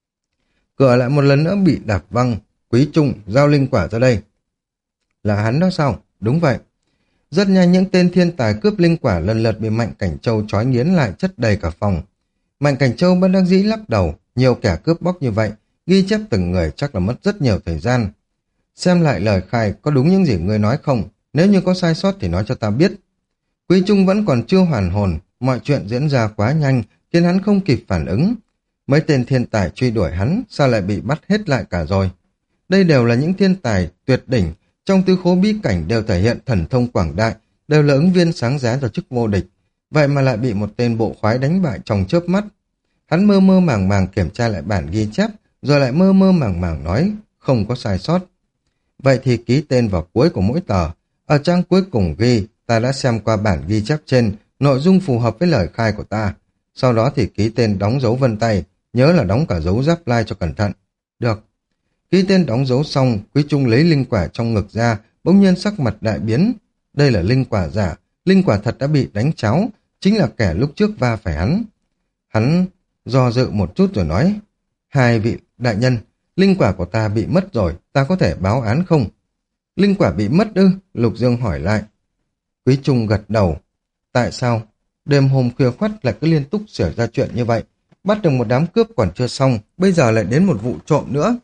Cửa lại một lần nữa bị đạp văng. Quý Trung, giao linh quả ra đây. Là hắn đó sao? Đúng vậy. Rất nhanh những tên thiên tài cướp linh quả lần lượt bị Mạnh Cảnh Châu trói nghiến lại chất đầy cả phòng. Mạnh Cảnh Châu bất đắc dĩ lắc đầu, nhiều kẻ cướp bóc như vậy, ghi chép từng người chắc là mất rất nhiều thời gian. Xem lại lời khai có đúng những gì ngươi nói không, nếu như có sai sót thì nói cho ta biết. Quý Trung vẫn còn chưa hoàn hồn, mọi chuyện diễn ra quá nhanh khiến hắn không kịp phản ứng. Mấy tên thiên tài truy đuổi hắn sao lại bị bắt hết lại cả rồi? Đây đều là những thiên tài tuyệt đỉnh, trong tứ khố bí cảnh đều thể hiện thần thông quảng đại, đều là ứng viên sáng giá cho chức vô địch, vậy mà lại bị một tên bộ khoái đánh bại trong chớp mắt. Hắn mơ mơ màng màng kiểm tra lại bản ghi chép, rồi lại mơ mơ màng màng nói, không có sai sót. Vậy thì ký tên vào cuối của mỗi tờ, ở trang cuối cùng ghi, ta đã xem qua bản ghi chép trên, nội dung phù hợp với lời khai của ta. Sau đó thì ký tên đóng dấu vân tay, nhớ là đóng cả dấu giáp lai cho cẩn thận. Được. Ký tên đóng dấu xong, Quý Trung lấy linh quả trong ngực ra, bỗng nhiên sắc mặt đại biến. Đây là linh quả giả, linh quả thật đã bị đánh cháo, chính là kẻ lúc trước va phải hắn. Hắn do dự một chút rồi nói, hai vị đại nhân, Linh quả của ta bị mất rồi, ta có thể báo án không? Linh quả bị mất ư? Lục Dương hỏi lại. Quý Trung gật đầu. Tại sao? Đêm hôm khuya khoắt lại cứ liên tục xảy ra chuyện như vậy. Bắt được một đám cướp còn chưa xong, bây giờ lại đến một vụ trộm nữa.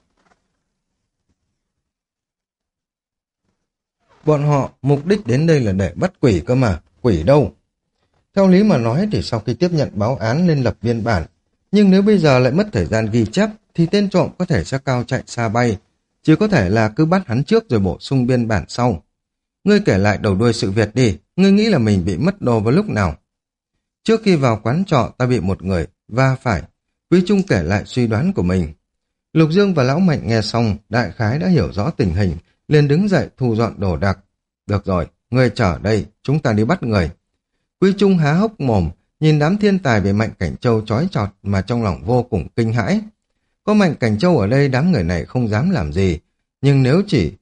Bọn họ mục đích đến đây là để bắt quỷ cơ mà, quỷ đâu? Theo lý mà nói thì sau khi tiếp nhận báo án lên lập biên bản, nhưng nếu bây giờ lại mất thời gian ghi chép thì tên trộm có thể sẽ cao chạy xa bay, chỉ có thể là cứ bắt hắn trước rồi bổ sung biên bản sau. Ngươi kể lại đầu đuôi sự việc đi, ngươi nghĩ là mình bị mất đồ vào lúc nào? Trước khi vào quán trọ ta bị một người va phải. Quý Trung kể lại suy đoán của mình. Lục Dương và Lão Mạnh nghe xong, đại khái đã hiểu rõ tình hình, liền đứng dậy thu dọn đồ đạc. Được rồi, ngươi chờ đây, chúng ta đi bắt người. Quý Trung há hốc mồm, nhìn đám thiên tài bị Mạnh Cảnh Châu trói chọt mà trong lòng vô cùng kinh hãi. Có Mạnh Cảnh Châu ở đây đám người này không dám làm gì, nhưng nếu chỉ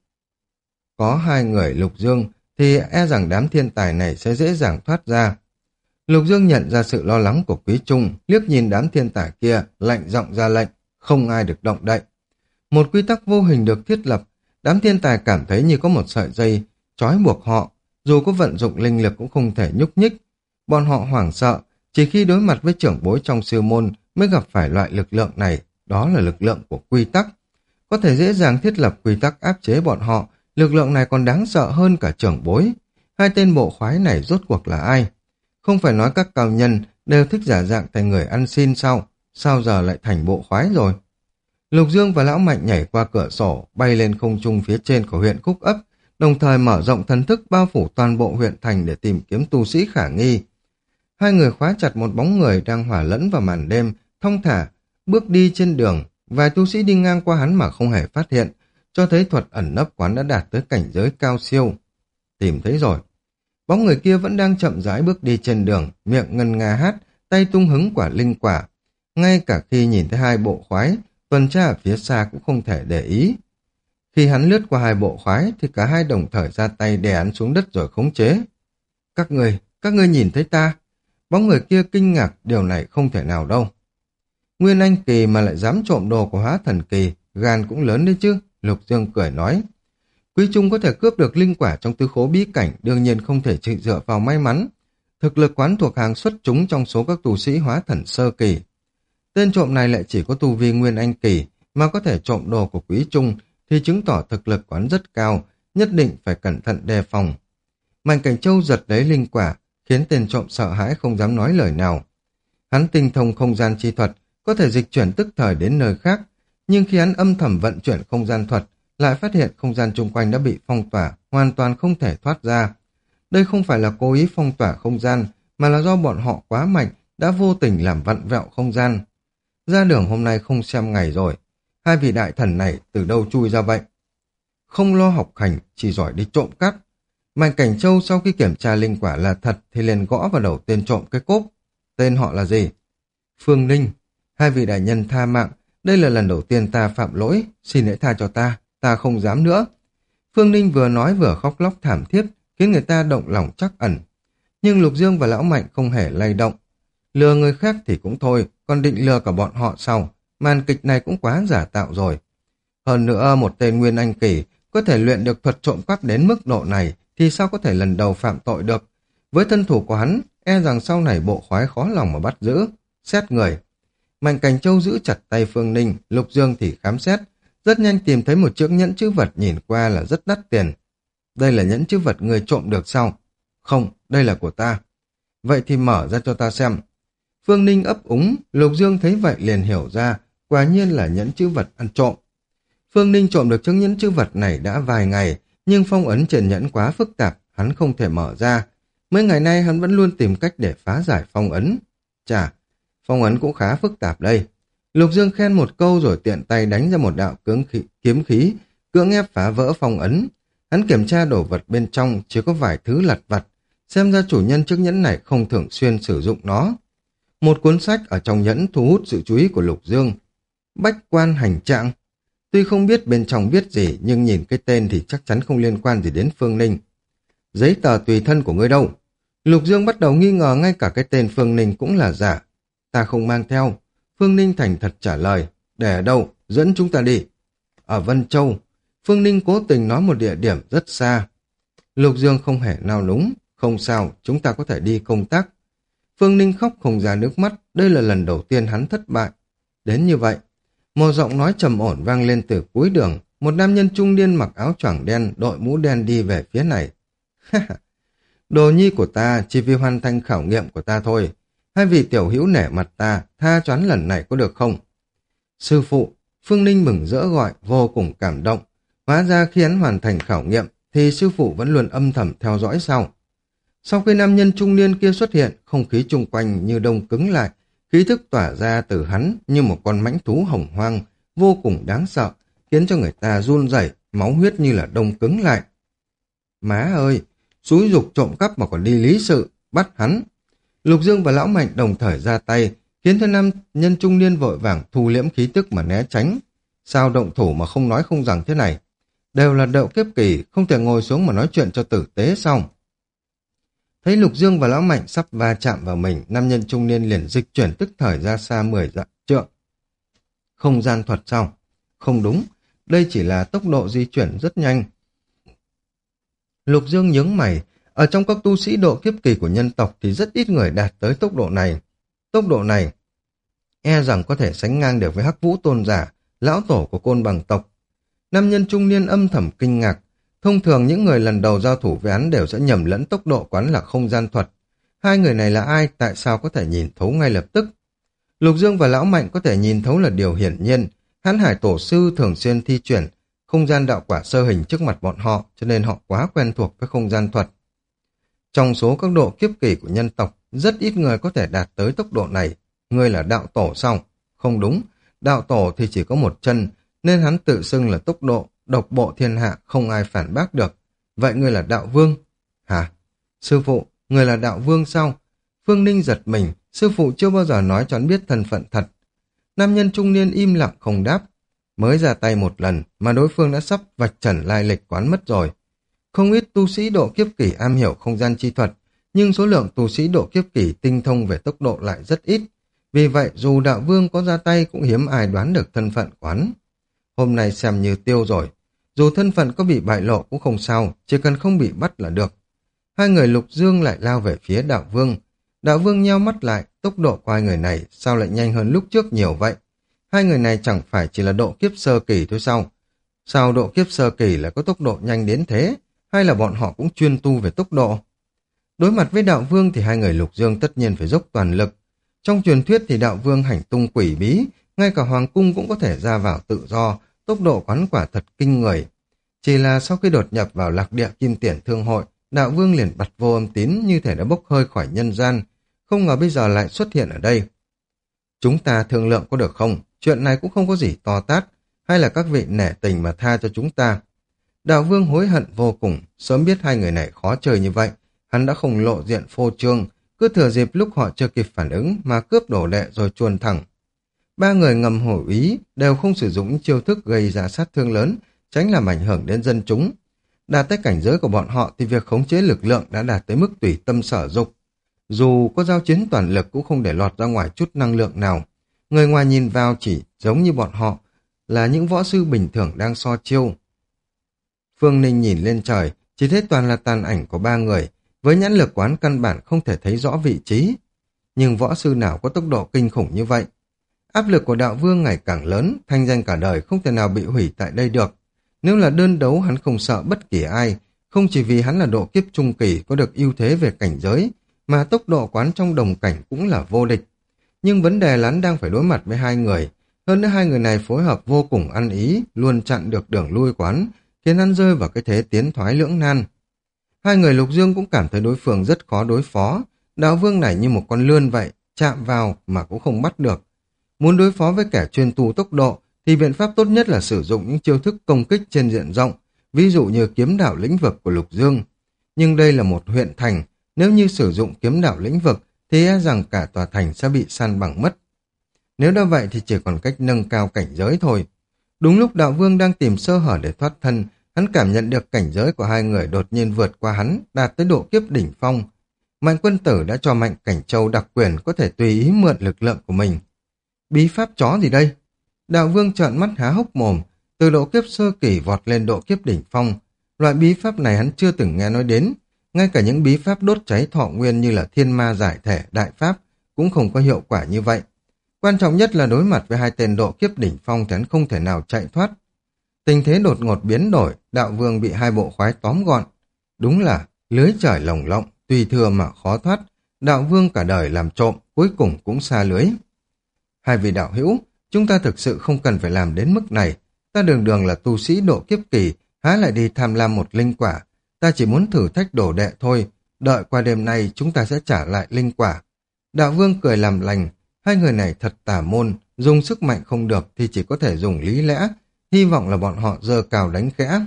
có hai người Lục Dương thì e rằng đám thiên tài này sẽ dễ dàng thoát ra. Lục Dương nhận ra sự lo lắng của Quý Trung, liếc nhìn đám thiên tài kia, lạnh giọng ra lệnh, không ai được động đậy. Một quy tắc vô hình được thiết lập, đám thiên tài cảm thấy như có một sợi dây trói buộc họ, dù có vận dụng linh lực cũng không thể nhúc nhích. Bọn họ hoảng sợ, chỉ khi đối mặt với trưởng bối trong sư môn mới gặp phải loại lực lượng này, đó là lực lượng của quy tắc. Có thể dễ dàng thiết lập quy tắc áp chế bọn họ, lực lượng này còn đáng sợ hơn cả trưởng bối. Hai tên bộ khoái này rốt cuộc là ai? Không phải nói các cao nhân đều thích giả dạng thành người ăn xin sao? Sao giờ lại thành bộ khoái rồi? Lục Dương và Lão Mạnh nhảy qua cửa sổ, bay lên không trung phía trên của huyện Khúc Ấp, đồng thời mở rộng thần thức bao phủ toàn bộ huyện thành để tìm kiếm tu sĩ khả nghi. Hai người khóa chặt một bóng người đang hòa lẫn vào màn đêm, thong thả, bước đi trên đường. Vài tu sĩ đi ngang qua hắn mà không hề phát hiện, cho thấy thuật ẩn nấp quán đã đạt tới cảnh giới cao siêu. Tìm thấy rồi. Bóng người kia vẫn đang chậm rãi bước đi trên đường, miệng ngân nga hát, tay tung hứng quả linh quả. Ngay cả khi nhìn thấy hai bộ khoái, tuần tra ở phía xa cũng không thể để ý. Khi hắn lướt qua hai bộ khoái thì cả hai đồng thời ra tay đè hắn xuống đất rồi khống chế. Các ngươi nhìn thấy ta? Bóng người kia kinh ngạc, điều này không thể nào đâu. Nguyên Anh Kỳ mà lại dám trộm đồ của Hóa Thần Kỳ, gan cũng lớn đấy chứ, Lục Dương cười nói. Quý Trung có thể cướp được linh quả trong tư khố bí cảnh, đương nhiên không thể chỉ dựa vào may mắn. Thực lực quán thuộc hàng xuất chúng trong số các tu sĩ Hóa Thần Sơ Kỳ. Tên trộm này lại chỉ có tu vi Nguyên Anh Kỳ, mà có thể trộm đồ của Quý Trung, thì chứng tỏ thực lực quán rất cao, nhất định phải cẩn thận đề phòng. Mạnh Cảnh Châu giật lấy linh quả, khiến tên trộm sợ hãi không dám nói lời nào. Hắn tinh thông không gian chi thuật, có thể dịch chuyển tức thời đến nơi khác, nhưng khi hắn âm thầm vận chuyển không gian thuật, lại phát hiện không gian chung quanh đã bị phong tỏa, hoàn toàn không thể thoát ra. Đây không phải là cố ý phong tỏa không gian, mà là do bọn họ quá mạnh, đã vô tình làm vặn vẹo không gian. Ra đường hôm nay không xem ngày rồi, hai vị đại thần này từ đâu chui ra vậy? Không lo học hành, chỉ giỏi đi trộm cắp. Mạnh Cảnh Châu sau khi kiểm tra linh quả là thật thì liền gõ vào đầu tên trộm cái cốp. Tên họ là gì? Phương Ninh. Hai vị đại nhân tha mạng, đây là lần đầu tiên ta phạm lỗi, xin hãy tha cho ta không dám nữa. Phương Ninh vừa nói vừa khóc lóc thảm thiết, khiến người ta động lòng trắc ẩn. Nhưng Lục Dương và Lão Mạnh không hề lay động. Lừa người khác thì cũng thôi, còn định lừa cả bọn họ sau. Màn kịch này cũng quá giả tạo rồi. Hơn nữa, một tên Nguyên Anh Kỳ có thể luyện được thuật trộm cắp đến mức độ này thì sao có thể lần đầu phạm tội được. Với thân thủ của hắn, e rằng sau này bộ khoái khó lòng mà bắt giữ. Xét người. Mạnh Cảnh Châu giữ chặt tay Phương Ninh, Lục Dương thì khám xét. Rất nhanh tìm thấy một chiếc nhẫn chữ vật nhìn qua là rất đắt tiền. Đây là nhẫn chữ vật người trộm được sao? Không, đây là của ta. Vậy thì mở ra cho ta xem. Phương Ninh ấp úng, Lục Dương thấy vậy liền hiểu ra, quả nhiên là nhẫn chữ vật ăn trộm. Phương Ninh trộm được chiếc nhẫn chữ vật này đã vài ngày, nhưng phong ấn trên nhẫn quá phức tạp, hắn không thể mở ra. Mấy ngày nay hắn vẫn luôn tìm cách để phá giải phong ấn. Chà, phong ấn cũng khá phức tạp đây. Lục Dương khen một câu rồi tiện tay đánh ra một đạo kiếm khí, cưỡng ép phá vỡ phong ấn. Hắn kiểm tra đồ vật bên trong chỉ có vài thứ lặt vặt, xem ra chủ nhân chiếc nhẫn này không thường xuyên sử dụng nó. Một cuốn sách ở trong nhẫn thu hút sự chú ý của Lục Dương. Bách quan hành trạng. Tuy không biết bên trong viết gì, nhưng nhìn cái tên thì chắc chắn không liên quan gì đến Phương Ninh. Giấy tờ tùy thân của ngươi đâu? Lục Dương bắt đầu nghi ngờ ngay cả cái tên Phương Ninh cũng là giả. Ta không mang theo. Phương Ninh thành thật trả lời. Để ở đâu? Dẫn chúng ta đi. ở Vân Châu. Phương Ninh cố tình nói một địa điểm rất xa. Lục Dương không hề nao núng. Không sao, chúng ta có thể đi công tác. Phương Ninh khóc không ra nước mắt, đây là lần đầu tiên hắn thất bại. Đến như vậy, một giọng nói trầm ổn vang lên từ cuối đường, một nam nhân trung niên mặc áo choàng đen, đội mũ đen đi về phía này. Đồ nhi của ta chỉ vì hoàn thành khảo nghiệm của ta thôi, hai vị tiểu hữu nể mặt ta, tha choán lần này có được không? Sư phụ, Phương Ninh mừng rỡ gọi, vô cùng cảm động. Hóa ra khi hắn hoàn thành khảo nghiệm, thì sư phụ vẫn luôn âm thầm theo dõi sau. Sau khi nam nhân trung niên kia xuất hiện, không khí chung quanh như đông cứng lại, khí thức tỏa ra từ hắn như một con mãnh thú hồng hoang, vô cùng đáng sợ, khiến cho người ta run rẩy, máu huyết như là đông cứng lại. Má ơi, xúi giục trộm cắp mà còn đi lý sự, bắt hắn. Lục Dương và Lão Mạnh đồng thời ra tay, khiến cho nam nhân trung niên vội vàng thu liễm khí tức mà né tránh. Sao động thủ mà không nói không rằng thế này? Đều là đậu kiếp kỳ, không thể ngồi xuống mà nói chuyện cho tử tế xong. Thấy Lục Dương và Lão Mạnh sắp va chạm vào mình, nam nhân trung niên liền dịch chuyển tức thời ra xa 10 dặm trượng. Không gian thuật sao? Không đúng, đây chỉ là tốc độ di chuyển rất nhanh. Lục Dương nhướng mày, ở trong các tu sĩ độ kiếp kỳ của nhân tộc thì rất ít người đạt tới tốc độ này. Tốc độ này, e rằng có thể sánh ngang được với Hắc Vũ Tôn Giả, lão tổ của Côn Bằng tộc. Nam nhân trung niên âm thầm kinh ngạc. Thông thường những người lần đầu giao thủ với hắn đều sẽ nhầm lẫn tốc độ của hắn là không gian thuật. Hai người này là ai, tại sao có thể nhìn thấu ngay lập tức? Lục Dương và Lão Mạnh có thể nhìn thấu là điều hiển nhiên. Hán Hải Tổ Sư thường xuyên thi chuyển không gian đạo quả sơ hình trước mặt bọn họ, cho nên họ quá quen thuộc với không gian thuật. Trong số các độ kiếp kỳ của nhân tộc, rất ít người có thể đạt tới tốc độ này. Ngươi là đạo tổ sao? Không đúng, đạo tổ thì chỉ có một chân, nên hắn tự xưng là tốc độ, độc bộ thiên hạ, không ai phản bác được. Vậy ngươi là đạo vương? Hả? Sư phụ, ngươi là đạo vương sao? Phương Ninh giật mình, sư phụ chưa bao giờ nói cho hắn biết thân phận thật. Nam nhân trung niên im lặng không đáp. Mới ra tay một lần mà đối phương đã sắp vạch trần lai lịch quán mất rồi. Không ít tu sĩ độ kiếp kỳ am hiểu không gian chi thuật, nhưng số lượng tu sĩ độ kiếp kỳ tinh thông về tốc độ lại rất ít. Vì vậy dù đạo vương có ra tay cũng hiếm ai đoán được thân phận quán. Hôm nay xem như tiêu rồi. Dù thân phận có bị bại lộ cũng không sao, chỉ cần không bị bắt là được. Hai người Lục Dương lại lao về phía đạo vương. Đạo vương nheo mắt lại, tốc độ của hai người này sao lại nhanh hơn lúc trước nhiều vậy? Hai người này chẳng phải chỉ là độ kiếp sơ kỳ thôi sao? Sao độ kiếp sơ kỳ lại có tốc độ nhanh đến thế? Hay là bọn họ cũng chuyên tu về tốc độ? Đối mặt với đạo vương thì hai người Lục Dương tất nhiên phải dốc toàn lực. Trong truyền thuyết thì đạo vương hành tung quỷ bí, ngay cả hoàng cung cũng có thể ra vào tự do, tốc độ quán quả thật kinh người. Chỉ là sau khi đột nhập vào lạc địa kim tiền thương hội, đạo vương liền bật vô âm tín như thể đã bốc hơi khỏi nhân gian, không ngờ bây giờ lại xuất hiện ở đây. Chúng ta thương lượng có được không? Chuyện này cũng không có gì to tát, hay là các vị nể tình mà tha cho chúng ta? Đạo vương hối hận vô cùng, sớm biết hai người này khó chơi như vậy, hắn đã không lộ diện phô trương, cứ thừa dịp lúc họ chưa kịp phản ứng mà cướp đồ đệ rồi chuồn thẳng. Ba người ngầm hổ ý đều không sử dụng những chiêu thức gây ra sát thương lớn, tránh làm ảnh hưởng đến dân chúng. Đạt tới cảnh giới của bọn họ thì việc khống chế lực lượng đã đạt tới mức tùy tâm sở dục. Dù có giao chiến toàn lực cũng không để lọt ra ngoài chút năng lượng nào. Người ngoài nhìn vào chỉ giống như bọn họ là những võ sư bình thường đang so chiêu. Phương Ninh nhìn lên trời, chỉ thấy toàn là tàn ảnh của ba người, với nhãn lực quán căn bản không thể thấy rõ vị trí. Nhưng võ sư nào có tốc độ kinh khủng như vậy? Áp lực của đạo vương ngày càng lớn, thanh danh cả đời không thể nào bị hủy tại đây được. Nếu là đơn đấu hắn không sợ bất kỳ ai, không chỉ vì hắn là độ kiếp trung kỳ có được ưu thế về cảnh giới, mà tốc độ quán trong đồng cảnh cũng là vô địch. Nhưng vấn đề là hắn đang phải đối mặt với hai người, hơn nữa hai người này phối hợp vô cùng ăn ý, luôn chặn được đường lui quán, khiến hắn rơi vào cái thế tiến thoái lưỡng nan. Hai người Lục Dương cũng cảm thấy đối phương rất khó đối phó, đạo vương này như một con lươn vậy, chạm vào mà cũng không bắt được. Muốn đối phó với kẻ chuyên tu tốc độ thì biện pháp tốt nhất là sử dụng những chiêu thức công kích trên diện rộng, ví dụ như kiếm đạo lĩnh vực của Lục Dương. Nhưng đây là một huyện thành, nếu như sử dụng kiếm đạo lĩnh vực thì e rằng cả tòa thành sẽ bị san bằng mất. Nếu đã vậy thì chỉ còn cách nâng cao cảnh giới thôi. Đúng lúc đạo vương đang tìm sơ hở để thoát thân, hắn cảm nhận được cảnh giới của hai người đột nhiên vượt qua hắn, đạt tới độ kiếp đỉnh phong. Mạnh Quân Tử đã cho Mạnh Cảnh Châu đặc quyền có thể tùy ý mượn lực lượng của mình. Bí pháp chó gì đây? Đạo vương trợn mắt há hốc mồm, từ độ kiếp sơ kỳ vọt lên độ kiếp đỉnh phong. Loại bí pháp này hắn chưa từng nghe nói đến, ngay cả những bí pháp đốt cháy thọ nguyên như là thiên ma giải thể, đại pháp cũng không có hiệu quả như vậy. Quan trọng nhất là đối mặt với hai tên độ kiếp đỉnh phong thì hắn không thể nào chạy thoát. Tình thế đột ngột biến đổi, đạo vương bị hai bộ khoái tóm gọn. Đúng là lưới trời lồng lộng, tùy thừa mà khó thoát. Đạo vương cả đời làm trộm, cuối cùng cũng xa lưới. Hai vị đạo hữu, chúng ta thực sự không cần phải làm đến mức này. Ta đường đường là tu sĩ độ kiếp kỳ, há lại đi tham lam một linh quả. Ta chỉ muốn thử thách đồ đệ thôi, đợi qua đêm nay chúng ta sẽ trả lại linh quả. Đạo vương cười làm lành, hai người này thật tà môn, dùng sức mạnh không được thì chỉ có thể dùng lý lẽ, hy vọng là bọn họ giơ cào đánh khẽ.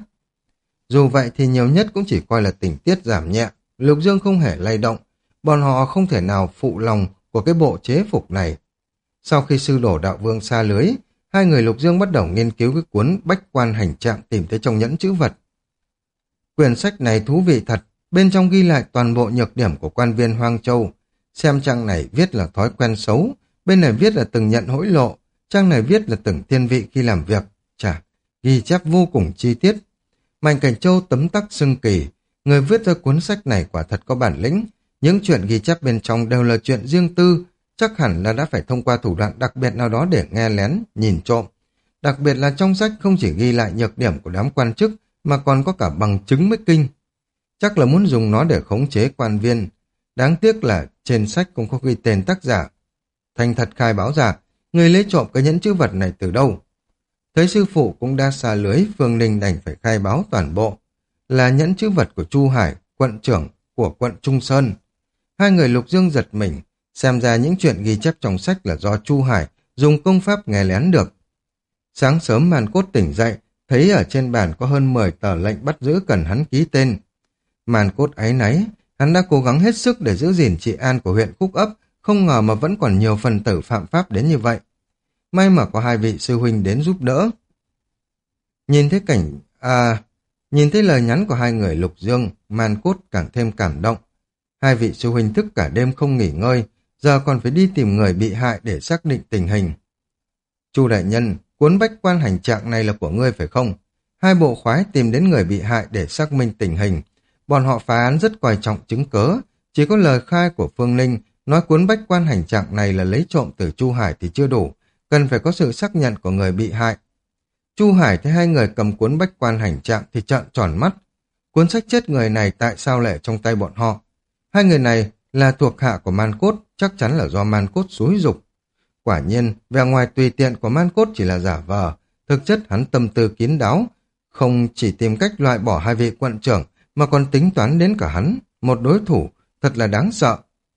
Dù vậy thì nhiều nhất cũng chỉ coi là tình tiết giảm nhẹ, Lục Dương không hề lay động, bọn họ không thể nào phụ lòng của cái bộ chế phục này. Sau khi sư đổ đạo vương xa lưới, hai người Lục Dương bắt đầu nghiên cứu cái cuốn Bách Quan Hành Trạng tìm thấy trong nhẫn chữ vật. Quyển sách này thú vị thật, bên trong ghi lại toàn bộ nhược điểm của quan viên Hoang Châu. Xem trang này viết là thói quen xấu, bên này viết là từng nhận hối lộ, trang này viết là từng thiên vị khi làm việc. Chà, ghi chép vô cùng chi tiết. Mạnh Cảnh Châu tấm tắc xưng kỳ, người viết ra cuốn sách này quả thật có bản lĩnh. Những chuyện ghi chép bên trong đều là chuyện riêng tư, chắc hẳn là đã phải thông qua thủ đoạn đặc biệt nào đó để nghe lén, nhìn trộm. Đặc biệt là trong sách không chỉ ghi lại nhược điểm của đám quan chức, mà còn có cả bằng chứng mới kinh. Chắc là muốn dùng nó để khống chế quan viên. Đáng tiếc là trên sách cũng có ghi tên tác giả. Thành thật khai báo ra, người lấy trộm cái nhẫn chữ vật này từ đâu? Thấy sư phụ cũng đã xa lưới, Phương Ninh đành phải khai báo toàn bộ. Là nhẫn chữ vật của Chu Hải, quận trưởng của quận Trung Sơn. Hai người Lục Dương giật mình, xem ra những chuyện ghi chép trong sách là do Chu Hải dùng công pháp nghe lén được. Sáng sớm Màn Cốt tỉnh dậy, thấy ở trên bàn có hơn 10 tờ lệnh bắt giữ cần hắn ký tên. Màn Cốt áy náy, hắn đã cố gắng hết sức để giữ gìn trị an của huyện Khúc Ấp, không ngờ mà vẫn còn nhiều phần tử phạm pháp đến như vậy. May mà có hai vị sư huynh đến giúp đỡ. Nhìn thấy lời nhắn của hai người Lục Dương, Màn Cốt càng thêm cảm động. Hai vị sư huynh thức cả đêm không nghỉ ngơi, giờ còn phải đi tìm người bị hại để xác định tình hình. Chu đại nhân, cuốn Bách Quan Hành Trạng này là của ngươi phải không? Hai bộ khoái tìm đến người bị hại để xác minh tình hình. Bọn họ phá án rất coi trọng chứng cớ, chỉ có lời khai của Phương Ninh nói cuốn Bách Quan Hành Trạng này là lấy trộm từ Chu Hải thì chưa đủ, cần phải có sự xác nhận của người bị hại. Chu Hải thấy hai người cầm cuốn Bách Quan Hành Trạng thì trợn tròn mắt. Cuốn sách chết người này tại sao lại ở trong tay bọn họ? Hai người này là thuộc hạ của Man Cốt, chắc chắn là do Man Cốt xúi giục. Quả nhiên, vẻ ngoài tùy tiện của Man Cốt chỉ là giả vờ, thực chất hắn tâm tư kín đáo, không chỉ tìm cách loại bỏ hai vị quận trưởng mà còn tính toán đến cả hắn, một đối thủ thật là đáng sợ.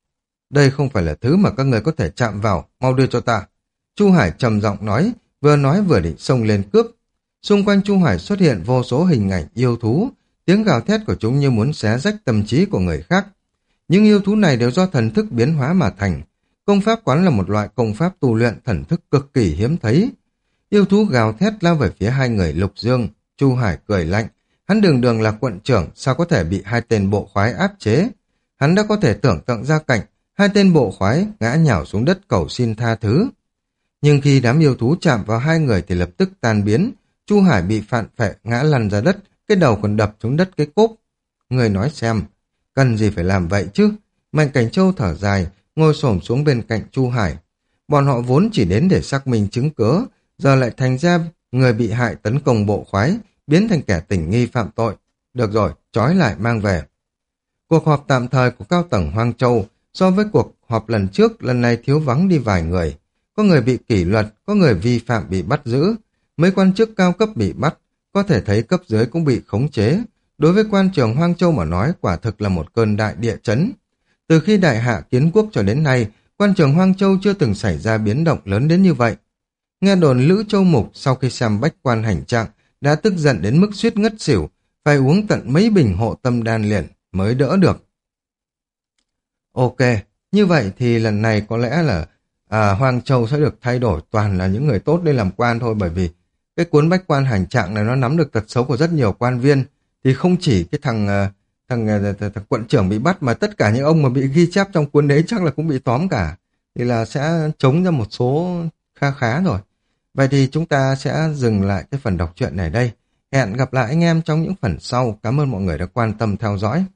Đây không phải là thứ mà các người có thể chạm vào, mau đưa cho ta. Chu Hải trầm giọng nói vừa định xông lên cướp. Xung quanh Chu Hải xuất hiện vô số hình ảnh yêu thú, tiếng gào thét của chúng như muốn xé rách tâm trí của người khác. Những yêu thú này đều do thần thức biến hóa mà thành. Công pháp quán là một loại công pháp tu luyện thần thức cực kỳ hiếm thấy. Yêu thú gào thét lao về phía hai người Lục Dương. Chu Hải cười lạnh. Hắn đường đường là quận trưởng, sao có thể bị hai tên bộ khoái áp chế? Hắn đã có thể tưởng tượng ra cảnh hai tên bộ khoái ngã nhào xuống đất cầu xin tha thứ. Nhưng khi đám yêu thú chạm vào hai người thì lập tức tan biến. Chu Hải bị phản phệ ngã lăn ra đất, cái đầu còn đập xuống đất cái cốp. Người nói xem, cần gì phải làm vậy chứ? Mạnh Cảnh Châu thở dài, ngồi xổm xuống bên cạnh Chu Hải. Bọn họ vốn chỉ đến để xác minh chứng cớ, giờ lại thành ra người bị hại tấn công bộ khoái, biến thành kẻ tình nghi phạm tội. Được rồi, trói lại mang về. Cuộc họp tạm thời của cao tầng Hoang Châu so với cuộc họp lần trước lần này thiếu vắng đi vài người. Có người bị kỷ luật, có người vi phạm bị bắt giữ. Mấy quan chức cao cấp bị bắt, có thể thấy cấp dưới cũng bị khống chế. Đối với quan trường Hoang Châu mà nói quả thực là một cơn đại địa chấn. Từ khi đại hạ kiến quốc cho đến nay, quan trường Hoang Châu chưa từng xảy ra biến động lớn đến như vậy. Nghe đồn Lữ Châu Mục sau khi xem Bách Quan Hành Trạng đã tức giận đến mức suýt ngất xỉu, phải uống tận mấy bình hộ tâm đan liền mới đỡ được. Ok, như vậy thì lần này có lẽ là Hoang Châu sẽ được thay đổi toàn là những người tốt để làm quan thôi, bởi vì cái cuốn Bách Quan Hành Trạng này nó nắm được tật xấu của rất nhiều quan viên, thì không chỉ cái thằng quận trưởng bị bắt mà tất cả những ông mà bị ghi chép trong cuốn đấy chắc là cũng bị tóm cả, thì là sẽ chống ra một số khá khá rồi. Vậy thì chúng ta sẽ dừng lại cái phần đọc truyện này đây. Hẹn gặp lại anh em trong những phần sau. Cảm ơn mọi người đã quan tâm theo dõi.